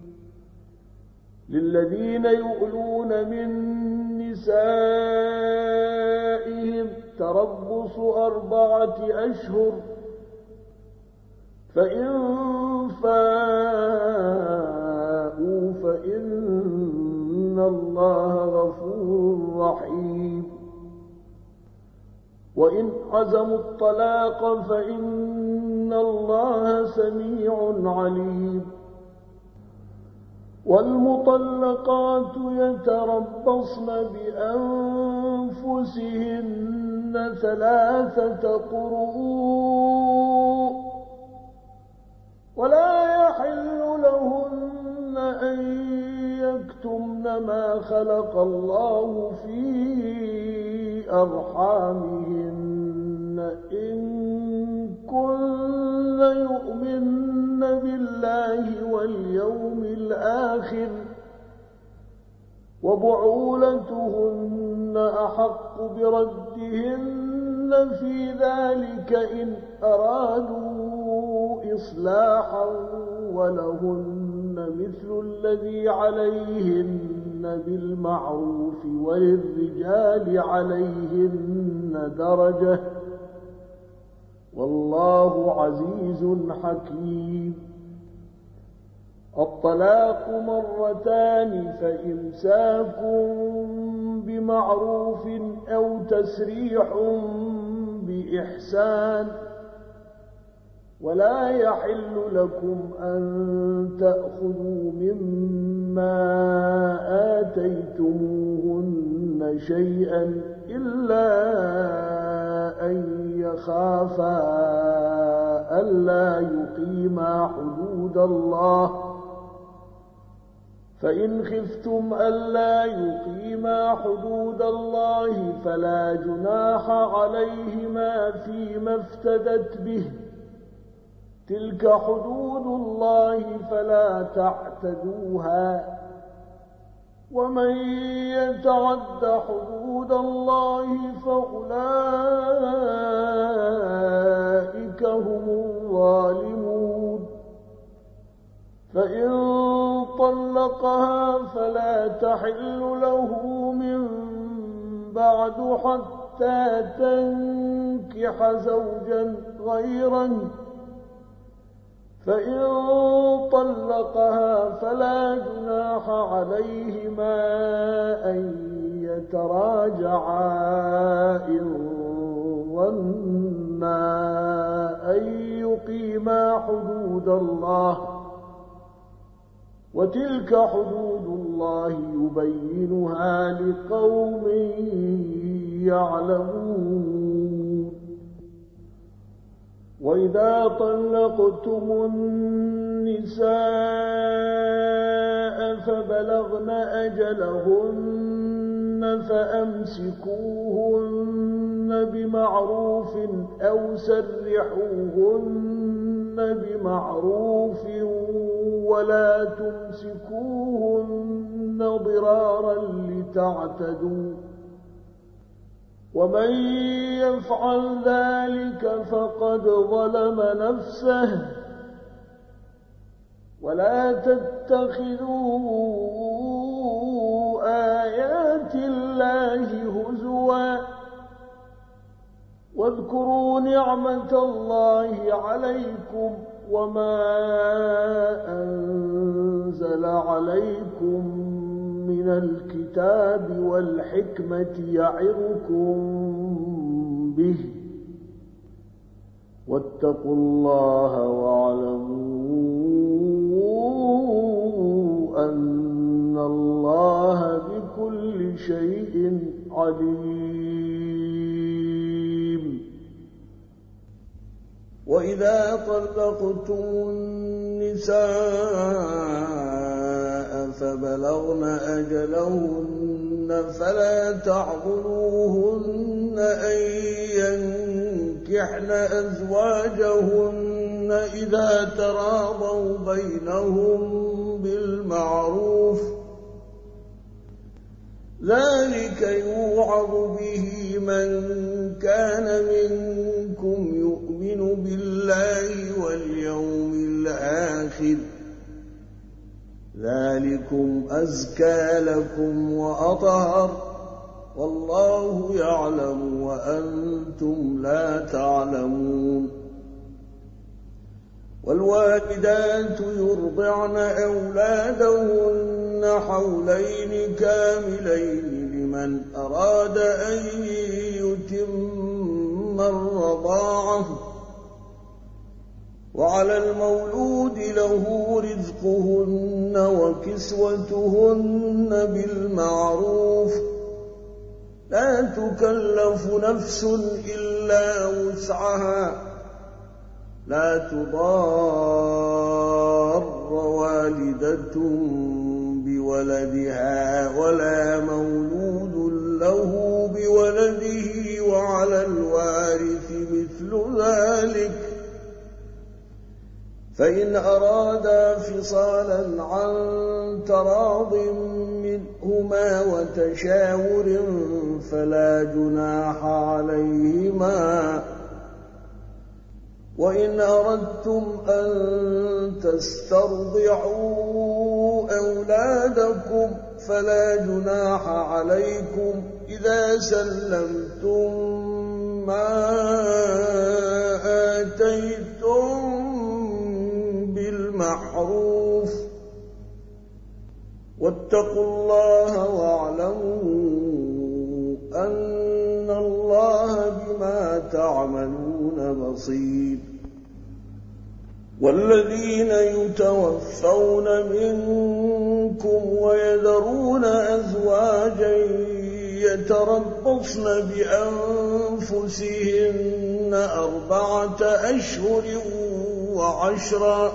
للذين يؤلون من نسائهم تربص أربعة أشهر فإن فاءوا فإن الله غفور رحيم وإن عزموا الطلاق فإن الله سميع عليم والمطلقات يتربصن بأنفسهن ثلاثة قروء ولا يحل لهن أن يكتمن ما خلق الله في أرحامهن إن كن يؤمن بالله واليوم الآخر وبعولتهن أحق بردهن في ذلك إن أرادوا إصلاحا ولهن مثل الذي عليهن بالمعروف وللرجال عليهن درجة والله عزيز حكيم الطلاق مرتان فإمساك بمعروف أو تسريح بإحسان ولا يحل لكم أن تأخذوا مما آتيتموهن شيئا إلا أن يخافا ألا يقيما حدود الله فإن خفتم ألا يقيما حدود الله فلا جناح عليهما فيما افتدت به تلك حدود الله فلا تعتدوها ومن يتعد حدود الله فأولئك هم الظالمون فإن طلقها فلا تحل له من بعد حتى تنكح زوجا غيره فإن طلقها فلا جناح عليهما أن يتراجعا إن ظنا أن يقيما حدود الله وتلك حدود الله يبينها لقوم يعلمون وإذا طلقتم النساء فبلغن أجلهن فأمسكوهن بمعروف أو سرحوهن بمعروف ولا تمسكوهن ضرارا لتعتدوا ومن يفعل ذلك فقد ظلم نفسه ولا تتخذوا آيات الله هزوا واذكروا نعمة الله عليكم وما أنزل عليكم من الكتاب والحكمة يعظكم به واتقوا الله واعلموا أن الله بكل شيء عليم وإذا طلقتم النساء فبلغن أجلهن فلا تعضلوهن أن ينكحن أزواجهن إذا تراضوا بينهم بالمعروف ذلك يوعظ به من كان منكم يؤمن بالله واليوم الآخر ذلكم أزكى لكم وأطهر والله يعلم وأنتم لا تعلمون والوالدات يرضعن أولادهن حولين كاملين لمن أراد أن يتم الرضاعة وعلى المولود له رزقهن وكسوتهن بالمعروف لا تكلف نفس إلا وسعها لا تضار والدة بولدها ولا مولود له بولده وعلى الوارث مثل ذلك فإن أرادا فصالا عن تراض منهما وتشاور فلا جناح عليهما وإن أردتم أن تسترضعوا أولادكم فلا جناح عليكم إذا سلمتم ما آتيتم بالمعروف واتقوا الله واعلموا أن الله بما تعملون بصير والذين يتوفون منكم ويذرون أزواجا يتربصن بأنفسهن أربعة أشهر وعشرا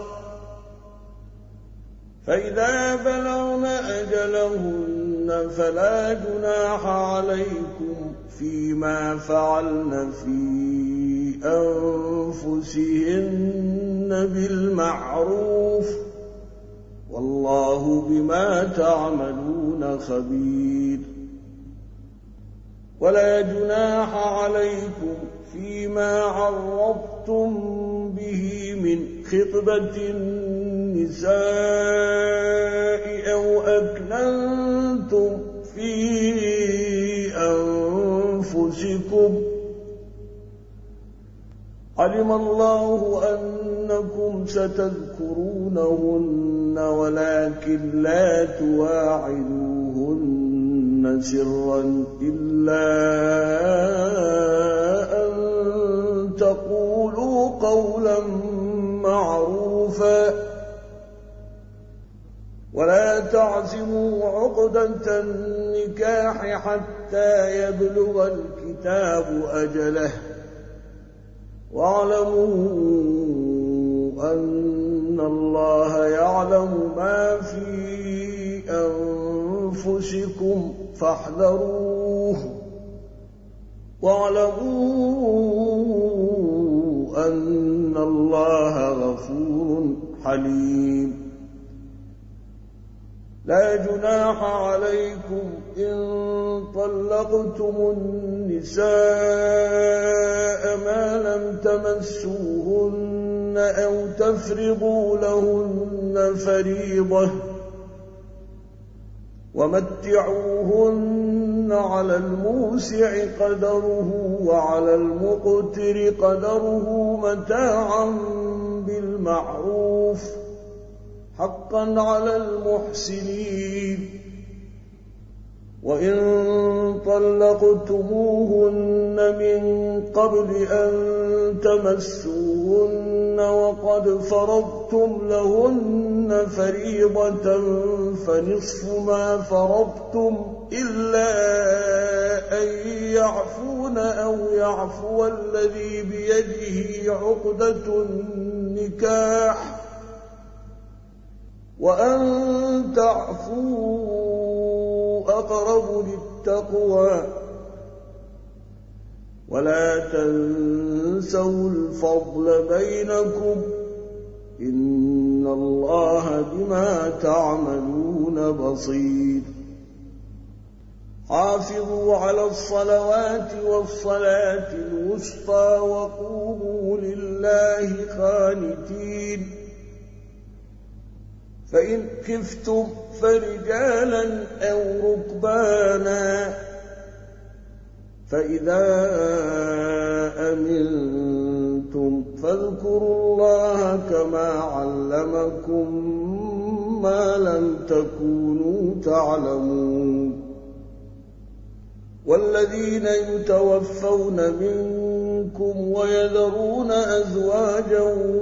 فإذا بلغن أجلهن فلا جناح عليكم فيما فعلن في أنفسهن بالمعروف والله بما تعملون خبير. ولا جناح عليكم فيما عرضتم به من خطبة النساء أو أكننتم في أنفسكم علم الله أنكم ستذكرونهن ولكن لا تواعدوهن سرا إلا أن تقولوا قولا معروفا ولا تعزموا عقدة النكاح حتى يبلغ الكتاب أجله واعلموا أن الله يعلم ما في أنفسكم فاحذروه واعلموا أن الله غفور حليم. لا جناح عليكم إن طلقتم النساء ما لم تمسوهن أو تفرضوا لهن فريضة ومتعوهن على الموسع قدره وعلى المقتر قدره متاعا بالمعروف حقا على المحسنين. وإن طلقتموهن من قبل أن تمسوهن وقد فرضتم لهن فريضة فنصف ما فرضتم إلا أن يعفون أو يعفو الذي بيده عقدة النكاح وأن تعفوا أقرب للتقوى ولا تنسوا الفضل بينكم إن الله بما تعملون بصير. حافظوا على الصلوات والصلاة الوسطى وقوموا لله قانتين. فإن خفتم فرجالا أو ركبانا فإذا أمنتم فاذكروا الله كما علمكم ما لم تكونوا تعلمون. والذين يتوفون منكم ويذرون أزواجا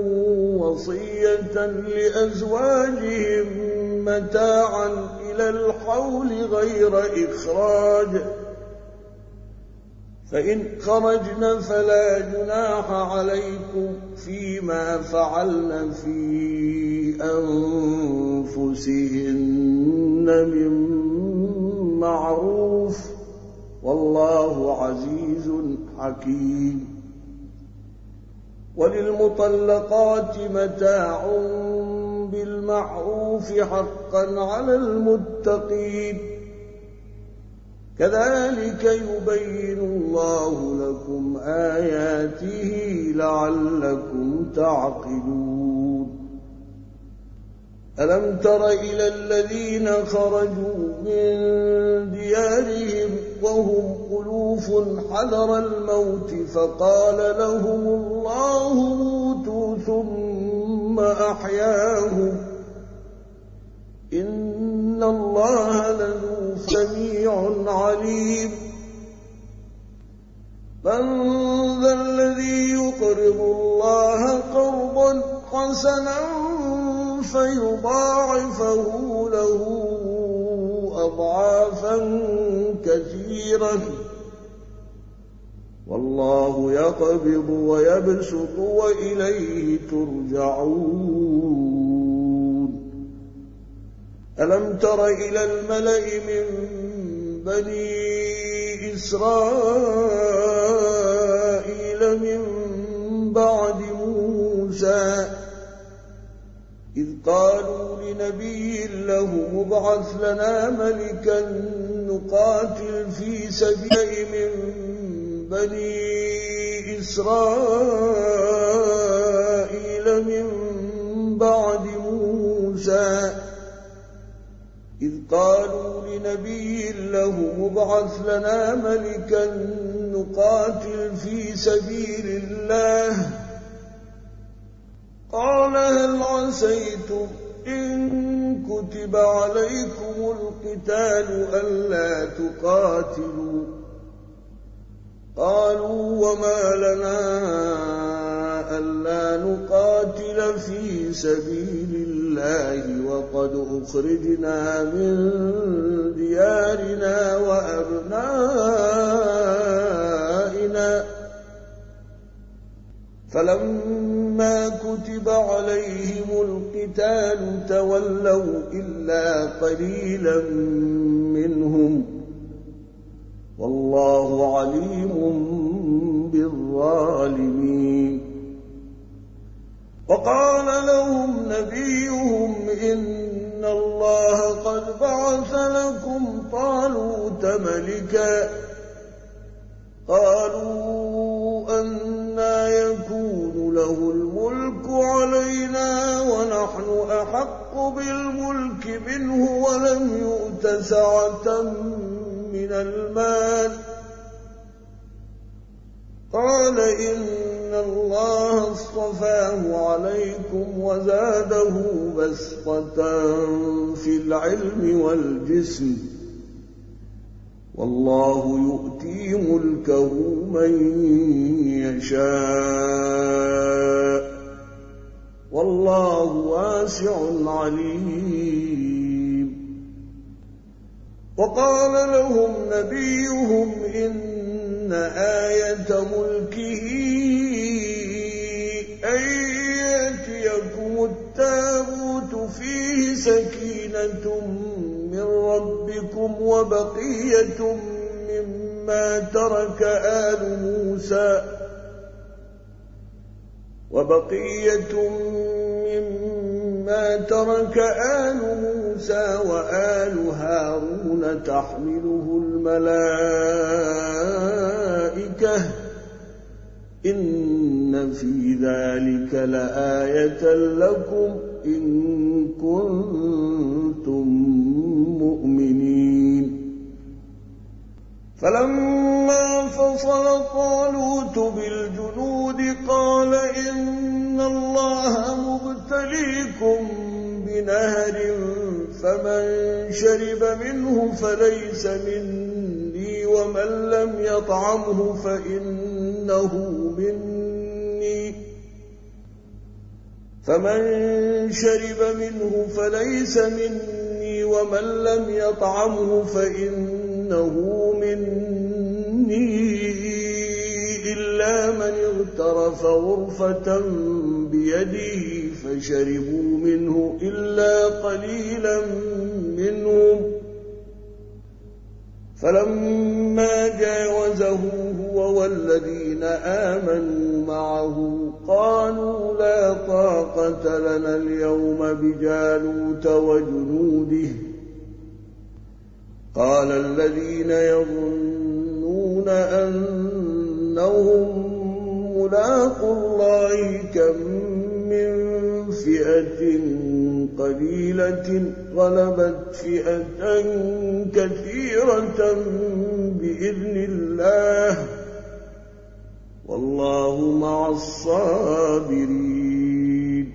وصية لأزواجهم متاعا إلى الحول غير إخراج فإن خرجن فلا جناح عليكم فيما فعلن في أنفسهن من معروف والله عزيز حكيم. وللمطلقات متاع بالمعروف حقا على المتقين كذلك يبين الله لكم آياته لعلكم تعقلون. ألم تر إلى الذين خرجوا من ديارهم وهم ألوف حذر الموت فقال لهم الله موتوا ثم أحياهم إن الله لذو سميع عليم. من ذا الذي يقرض الله قرضا حسنا فيضاعفه له أضعافا كثيرة والله يقبض ويبسط وإليه ترجعون. ألم تر إلى الملأ من بني إسرائيل من بعد موسى قالوا لنبي له ابعث لنا ملكا نقاتل في سبيل من بني إسرائيل من بعد موسى إذ قالوا لنبي له ابعث لنا ملكا نقاتل في سبيل الله قال هل عسيتم إن كتب عليكم القتال ألا تقاتلوا قالوا وما لنا ألا نقاتل في سبيل الله وقد أخرجنا من ديارنا وأبنائنا فلما كتب عليهم القتال تولوا إلا قليلا منهم والله عليم بالظالمين وقال لهم نبيهم إن الله قد بعث لكم طالوت ملكا قالوا أنى يكون له الملك علينا ونحن أحق بالملك منه ولم يؤت سعة من المال قال إن الله اصطفاه عليكم وزاده بسطة في العلم والجسم والله يؤتي ملكه من يشاء والله واسع عليم وقال لهم نبيهم إن آية ملكه أن يأتيكم التابوت فيه سكينة من ربكم وبقية مما ترك آل موسى وبقية مما ترك آل موسى وآل هارون تحمله الملائكة إن في ذلك لآية لكم إن كنتم مؤمنين فلما فصل طالوت بالجنود قال إن الله مبتليكم بنهر فمن شرب منه فليس مني ومن لم يطعمه فإنه مني فمن شرب منه فليس مني ومن لم يطعمه فإنه مني إلا من اغترف غرفة بيده فشربوا منه إلا قليلا منهم فلما جاوزه هو والذين آمنوا معه قالوا لا طاقة لنا اليوم بجالوت وجنوده قال الذين يظنون أنهم ملاقوا الله كم من فئة قليلة غلبت فئة كثيرة بإذن الله والله مع الصابرين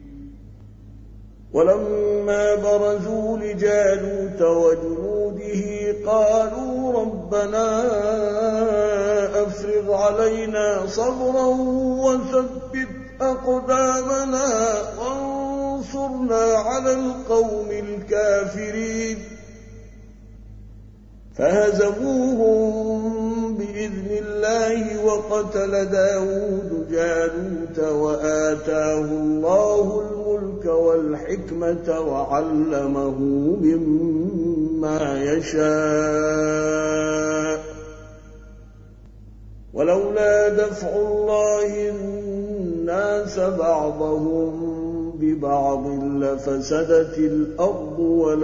ولما برزوا لجالوت وجنوده قالوا ربنا أفرغ علينا صبرا وثبت أقدامنا وانصرنا على القوم الكافرين فهزموهم بإذن الله وقتل داود جالوت وآتاه الله الملك والحكمة وعلمه مما يشاء ولولا دفع الله الناس بعضهم ببعض لفسدت الأرض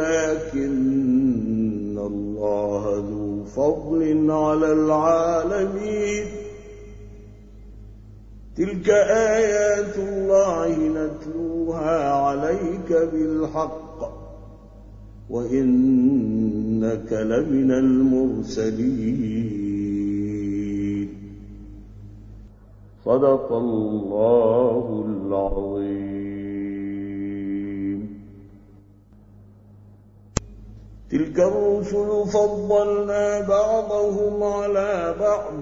ولكن الله ذو فضل على العالمين. تلك آيات الله نتلوها عليك بالحق وإنك لمن المرسلين. صدق الله العظيم. تلك الرسل فضلنا بعضهم على بعض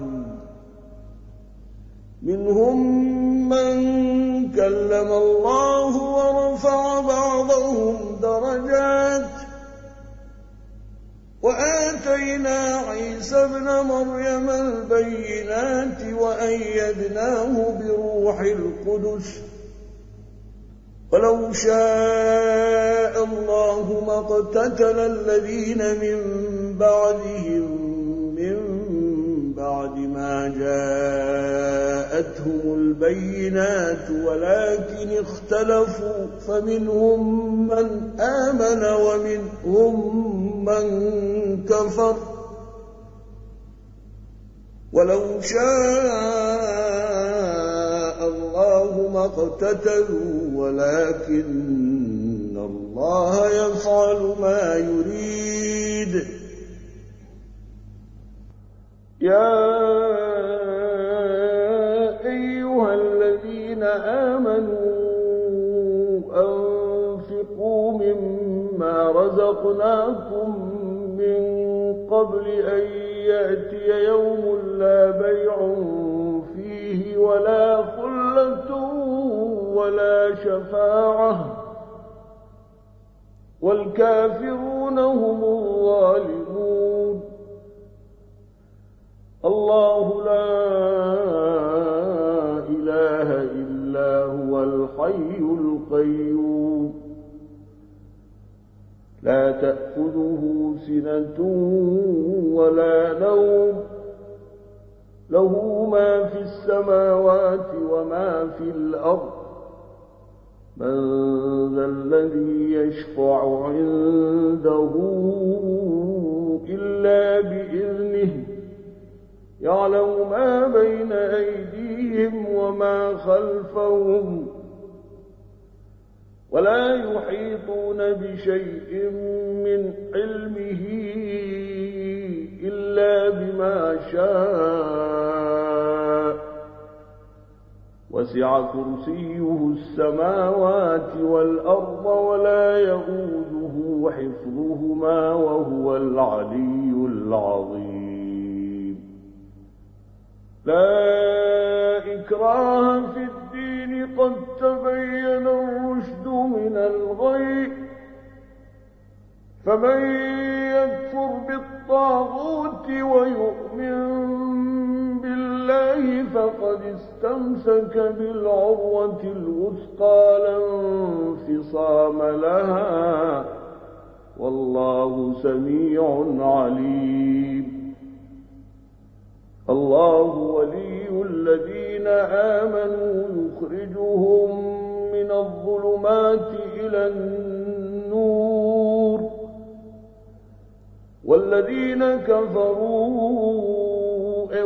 منهم من كلم الله ورفع بعضهم درجات وآتينا عيسى ابن مريم البينات وأيدناه بروح القدس ولو شاء الله ما اقتتل الذين من بعدهم من بعد ما جاءتهم البينات ولكن اختلفوا فمنهم من آمن ومنهم من كفر ولو شاء الله ما اقتتلوا ولكن الله يفعل ما يريد. يا أيها الذين آمنوا أنفقوا مما رزقناكم من قبل أن يأتي يوم لا بيع فيه ولا خلة ولا شفاعة والكافرون هم الظالمون. الله لا إله إلا هو الحي القيوم لا تأخذه سنة ولا نوم له ما في السماوات وما في الأرض. من ذا الذي يشفع عنده إلا بإذنه يعلم ما بين أيديهم وما خلفهم ولا يحيطون بشيء من علمه إلا بما شاء وسع كرسيه السماوات والأرض ولا يئوده حفظهما وهو العلي العظيم. لا إكراه في الدين قد تبين الرشد من الغي فمن يكفر بالطاغوت ويؤمن بالله فقد استمسك بالعروة الوثقى لا انفصام لها والله سميع عليم. الله ولي الذين آمنوا يخرجهم من الظلمات إلى النور والذين كفروا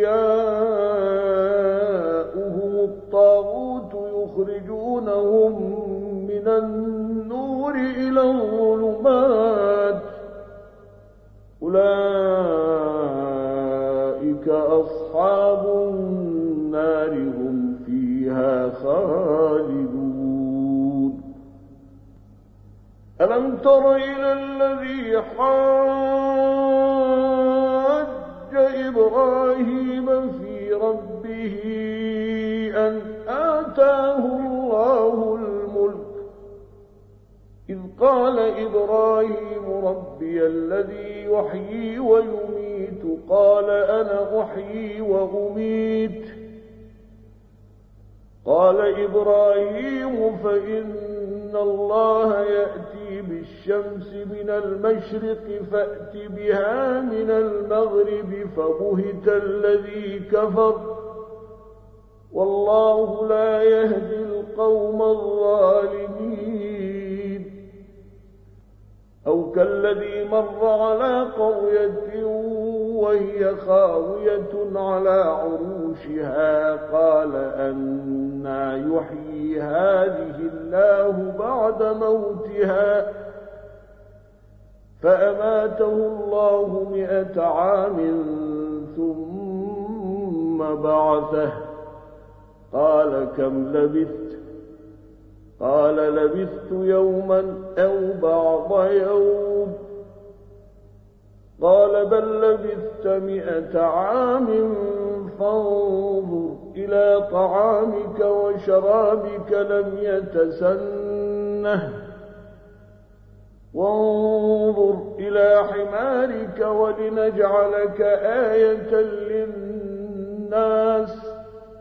أولياؤهم الطاغوت يخرجونهم من النور إلى الظلمات أولئك أصحاب النار هم فيها خالدون. ألم تر إلى الذي حاج إبراهيم في ربه أن آتاه الله الملك إذ قال إبراهيم ربي الذي يحيي ويميت قال أنا أحيي وأميت قال إبراهيم فإن الله يأتي بالشمس من المشرق فأت بها من المغرب فبهت الذي كفر والله لا يهدي القوم الظالمين. أو كالذي مر على قرية وهي خاوية على عروشها قال أنى يحيي هذه الله بعد موتها فأماته الله مئة عام ثم بعثه قال كم لبثت؟ قال لبثت يوما أو بعض يوم. قال بل لبثت مئة عام فانظر إلى طعامك وشرابك لم يتسنه وانظر إلى حمارك ولنجعلك آية للناس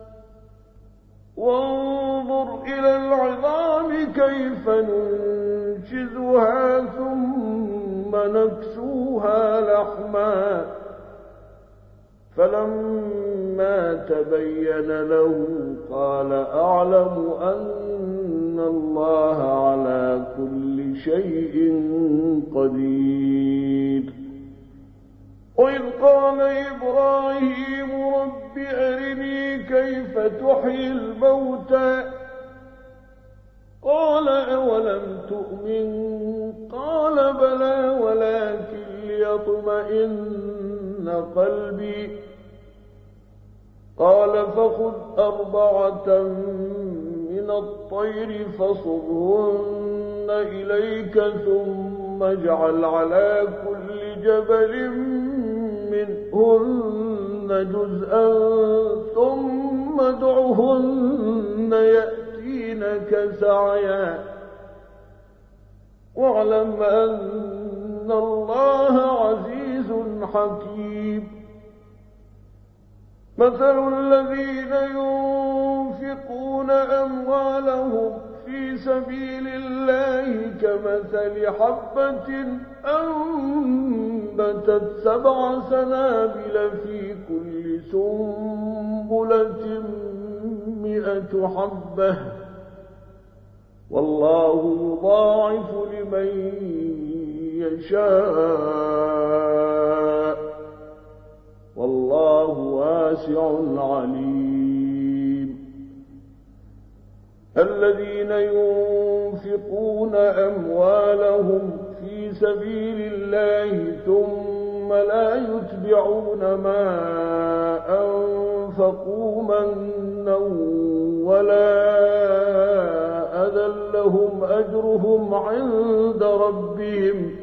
وانظر إلى العظام كيف ننشزها ثم نكسوها لحما فلما تبين له قال أعلم أن الله على كل شيء قدير. وإذ قال إبراهيم رب أرني كيف تحيي الموتى قال أولم تؤمن قال بلى ولكن ليطمئن قلبي قال فخذ أربعة من الطير فصرهن إليك ثم اجعل على كل جبل منهن جزءا ثم ادعهن يأتينك سعيا واعلم أن الله عزيز حكيم. مثل الذين ينفقون أموالهم في سبيل الله كمثل حبة أنبتت سبع سنابل في كل سنبلة مئة حبة والله يضاعف لمن يشاء والله واسع عليم. الذين ينفقون أموالهم في سبيل الله ثم لا يتبعون ما أنفقوا منا ولا أذى لهم أجرهم عند ربهم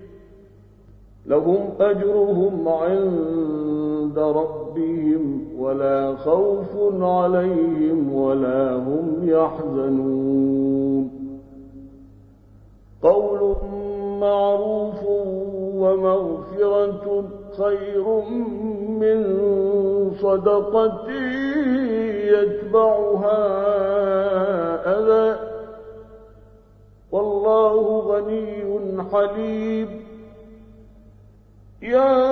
لهم أجرهم عند ربهم ولا خوف عليهم ولا هم يحزنون. قول معروف ومغفرة خير من صدقة يتبعها أذى والله غني حليم. يا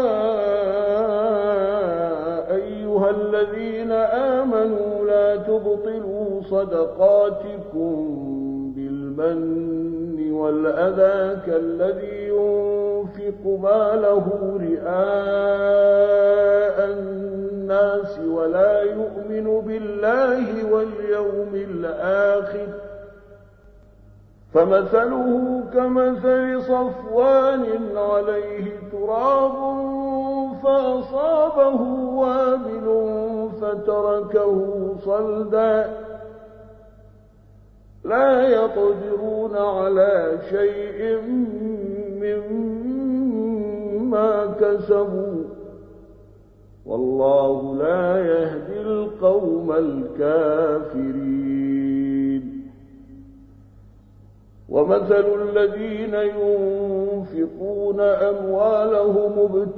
أيها الذين آمنوا لا تبطلوا صدقاتكم بالمن والأذى كالذي ينفق ماله رئاء الناس ولا يؤمن بالله واليوم الآخر فمثله كمثل صفوان عليه تراب فأصابه وابل فتركه صلدا لا يقدرون على شيء مما كسبوا والله لا يهدي القوم الكافرين. ومثل الذين ينفقون أموالهم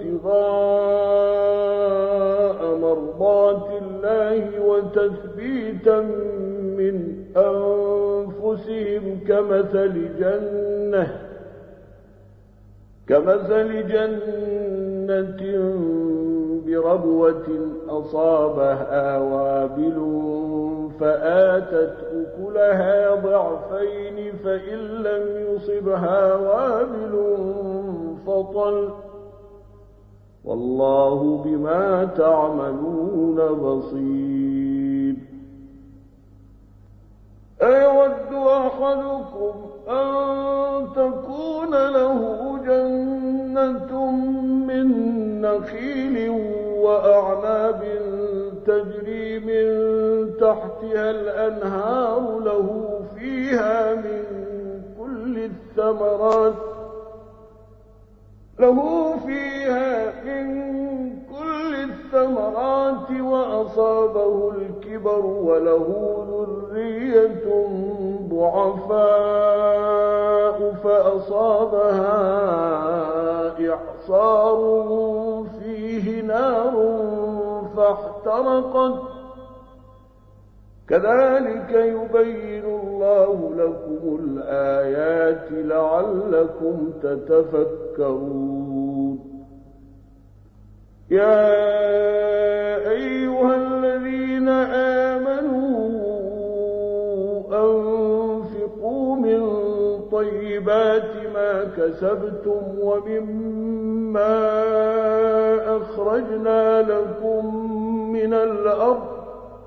ابتغاء مرضات الله وتثبيتا من أنفسهم كمثل جنة كمثل جنة ربوة أصابها وابل فآتت أكلها ضعفين فإن لم يصبها وابل فطل والله بما تعملون بصير. أيود أحدكم أن تكون له جنة من نخيل وأعناب تجري من تحتها الأنهار له فيها من كل الثمرات له فيها من كل الثمرات وأصابه الكبر وله ذرية ضعفاء فأصابها إعصار فيه نار فاحترقت كذلك يبين الله لكم الآيات لعلكم تتفكرون. يا أيها الذين آمنوا أنفقوا من طيبات ما كسبتم ومما أخرجنا لكم من الأرض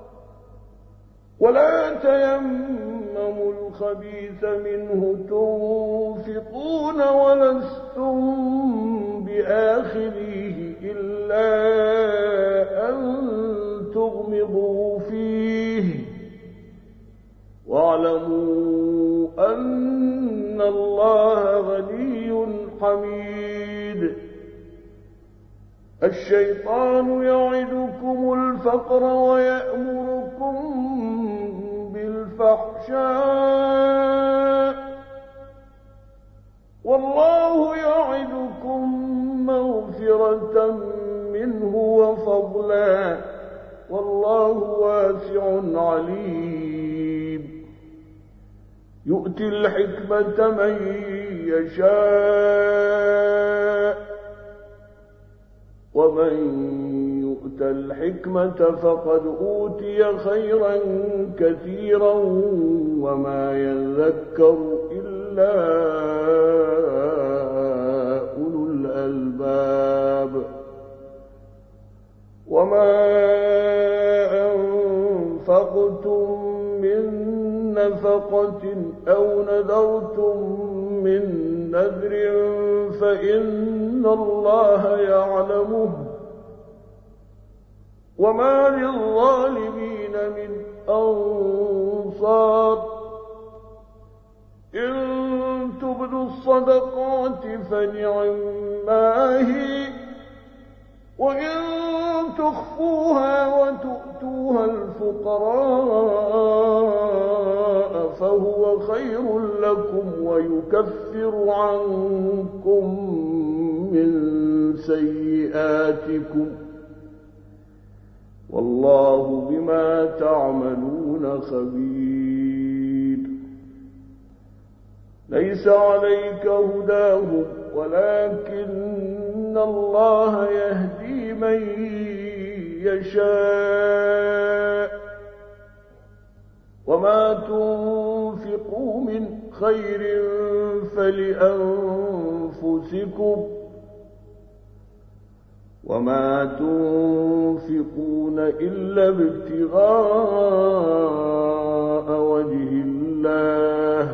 ولا تيمموا الخبيث منه تنفقون ولستم بآخذيه إلا أن تغمضوا فيه واعلموا أن الله غني حميد. الشيطان يعدكم الفقر ويأمركم بالفحشاء والله يعدكم مغفرة منه وفضلا والله واسع عليم. يؤتي الحكمة من يشاء ومن يؤت الحكمة فقد أوتي خيرا كثيرا وما يذكر إلا أولو الألباب. وما أنفقتم من نفقة أو نذرتم من نذر فإن الله يعلمه وما للظالمين من أنصار. إن تبدوا الصدقات فنعما هي وإن تخفوها وتؤتوها الفقراء فهو خير لكم ويكفر عنكم من سيئاتكم والله بما تعملون خبير. ليس عليك هداهم ولكن الله يهدي من يشاء وما تنفقوا من خير فلأنفسكم وما تنفقون إلا ابتغاء وجه الله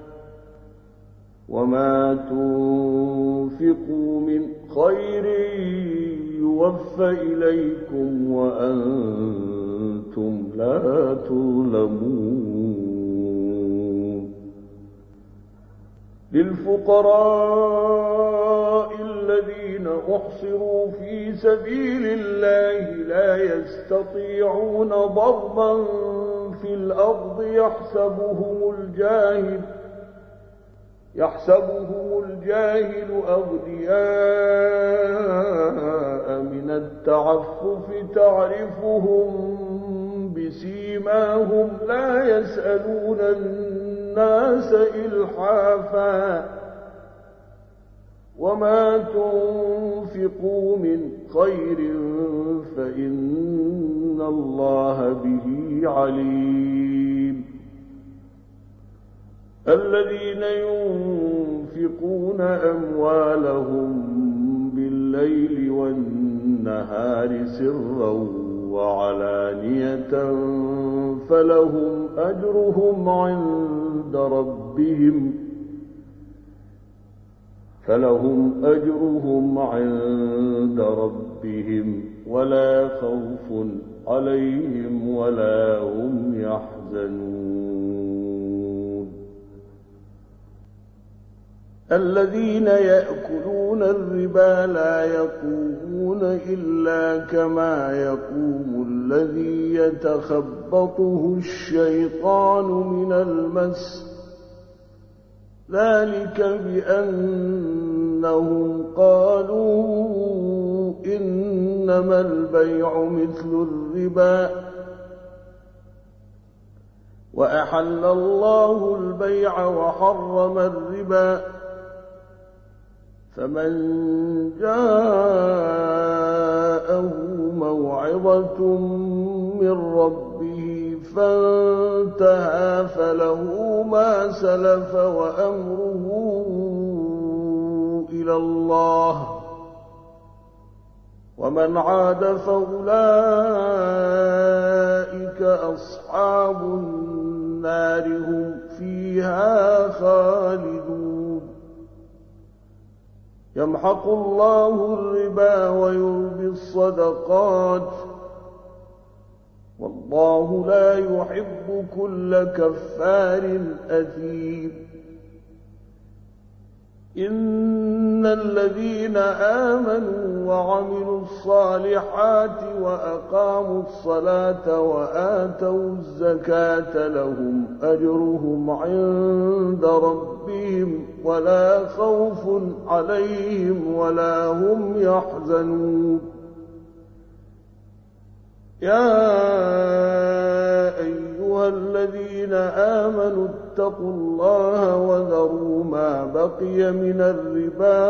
وما تنفقوا من خير يوفى إليكم وأنتم لا تظلمون. للفقراء الذين أحصروا في سبيل الله لا يستطيعون ضربا في الأرض يحسبهم الجاهل يحسبهم الجاهل أغنياء من التعفف تعرفهم بسيماهم لا يسألون الناس إلحافا وما تنفقوا من خير فإن الله به عليم. الذين ينفقون أموالهم بالليل والنهار سرا وعلانية فلهم أجرهم عند ربهم فلهم أجرهم عند ربهم ولا خوف عليهم ولا هم يحزنون. الذين يأكلون الربا لا يقومون إلا كما يقوم الذي يتخبطه الشيطان من المس، ذلك بأنهم قالوا إنما البيع مثل الربا وأحل الله البيع وحرم الربا، فمن جاءه موعظة من ربه فانتهى فله ما سلف وأمره إلى الله، ومن عاد فأولئك أصحاب النار هم فيها خالدون. يمحق الله الربا ويربي الصدقات والله لا يحب كل كفار أثيم. إن الذين آمنوا وعملوا الصالحات وأقاموا الصلاة وآتوا الزكاة لهم أجرهم عند ربهم ولا خوف عليهم ولا هم يحزنون. يا أيها الذين آمنوا اتقوا الله وذروا ما بقي من الربا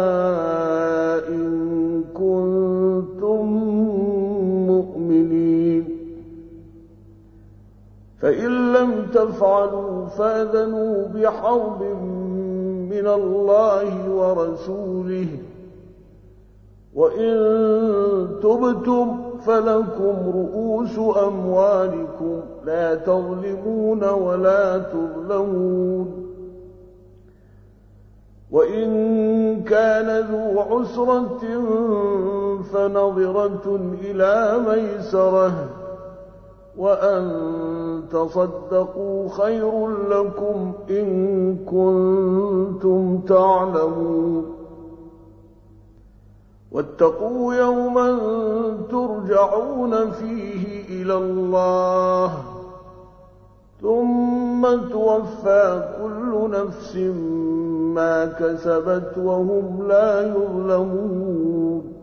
إن كنتم مؤمنين، فإن لم تفعلوا فأذنوا بحرب من الله ورسوله، وإن تبتم فلكم رؤوس أموالكم لا تظلمون ولا تظلمون. وإن كان ذو عسرة فنظرة إلى ميسرة وأن تصدقوا خير لكم إن كنتم تعلمون. واتقوا يوما ترجعون فيه إلى الله ثم توفى كل نفس ما كسبت وهم لا يظلمون.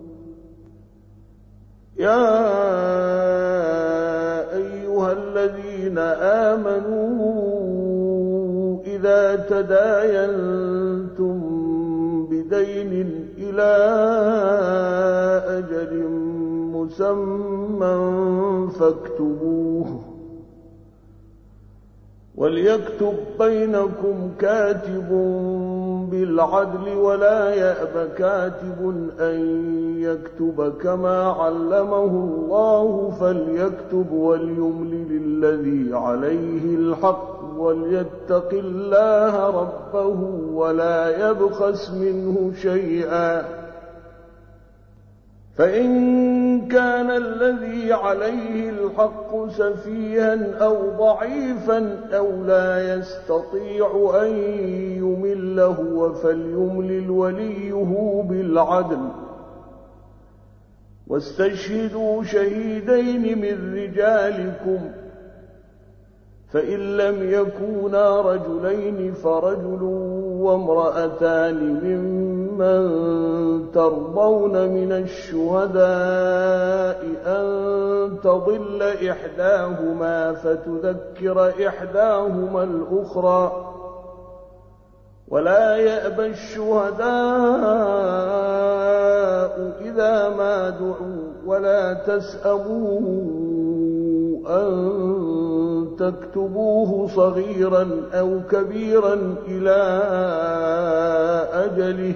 يا أيها الذين آمنوا إذا تداينتم بدين إلى أجل مسمى فاكتبوه، وليكتب بينكم كاتب بالعدل ولا يأب كاتب أن يكتب كما علمه الله فليكتب وليملل الذي عليه الحق وليتق الله ربه ولا يبخس منه شيئا، فإن كان الذي عليه الحق سفيها أو ضعيفا أو لا يستطيع أن يمل هو فليملل وليه بالعدل، واستشهدوا شهيدين من رجالكم، فإن لم يكونا رجلين فرجل وامرأتان ممن ترضون من الشهداء أن تضل إحداهما فتذكر إحداهما الأخرى، ولا يأبى الشهداء إذا ما دعوا ولا تسأموا أن تكتبوه صغيرا أو كبيرا إلى أجله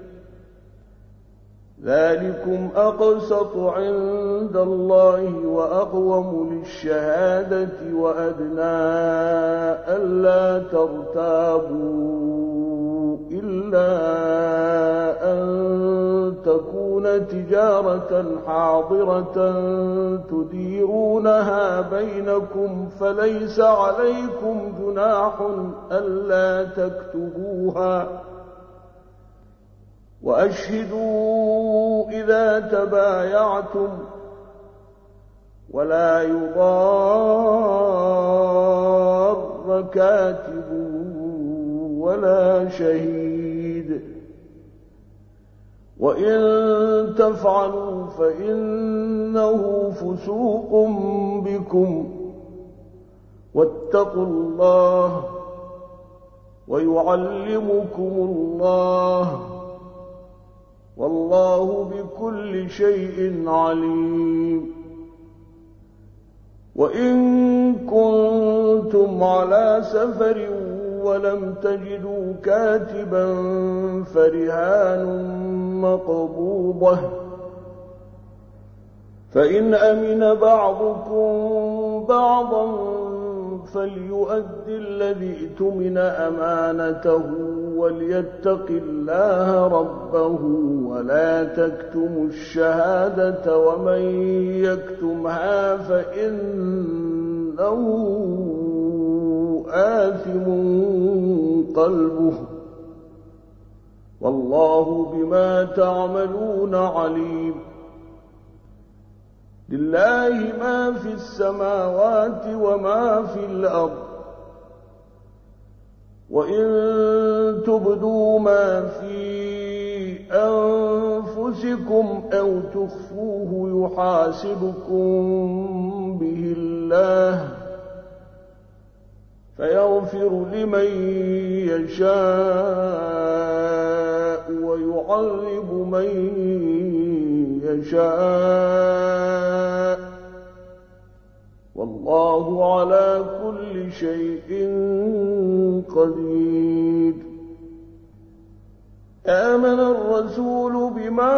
ذلكم أقسط عند الله وأقوم للشهادة وأدنى ألا ترتابوا إلا أن تكون تجارة حاضرة تديرونها بينكم فليس عليكم جناح ألا تكتبوها وأشهدوا إذا تبايعتم ولا يضار كاتب ولا شهيد وإن تفعلوا فإنه فسوق بكم واتقوا الله ويعلمكم الله والله بكل شيء عليم وإن كنتم على سفر ولم تجدوا كاتبا فرهان مقبوضة فإن أمن بعضكم بعضا فليؤد الذي ائتمن أمانته وليتق الله ربه ولا تكتموا الشهادة ومن يكتمها فإنه آثم قلبه والله بما تعملون عليم لله ما في السماوات وما في الأرض وإن تبدوا ما في أنفسكم أو تخفوه يحاسبكم به الله فيغفر لمن يشاء ويعذب من يشاء والله على كل شيء قدير آمن الرسول بما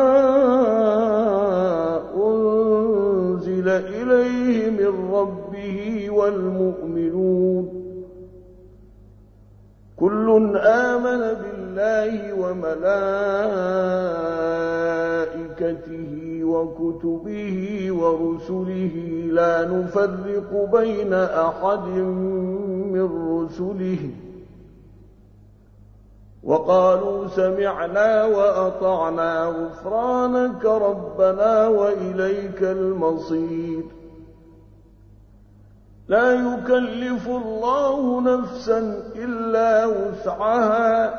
أنزل إليه من ربه والمؤمنون كل آمن بالله وملائكته وكتبه ورسله لا نفرق بين أحد من رسله وقالوا سمعنا وأطعنا غفرانك ربنا وإليك المصير لا يكلف الله نفسا إلا وسعها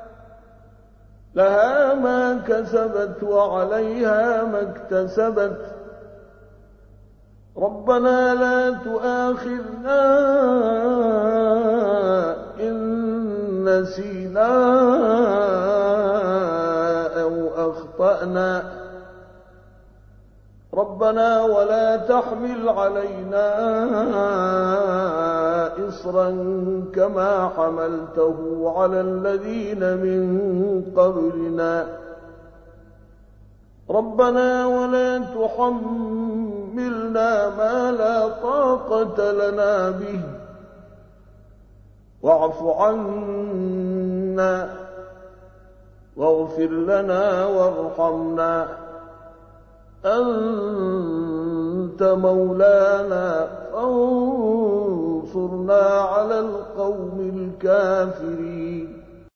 لها ما كسبت وعليها ما اكتسبت ربنا لا تؤاخذنا إن نسينا أو أخطأنا ربنا ولا تحمل علينا إصرا كما حملته على الذين من قبلنا ربنا ولا تحملنا ما لا طاقة لنا به واعف عنا واغفر لنا وارحمنا أنت مولانا فانصرنا على القوم الكافرين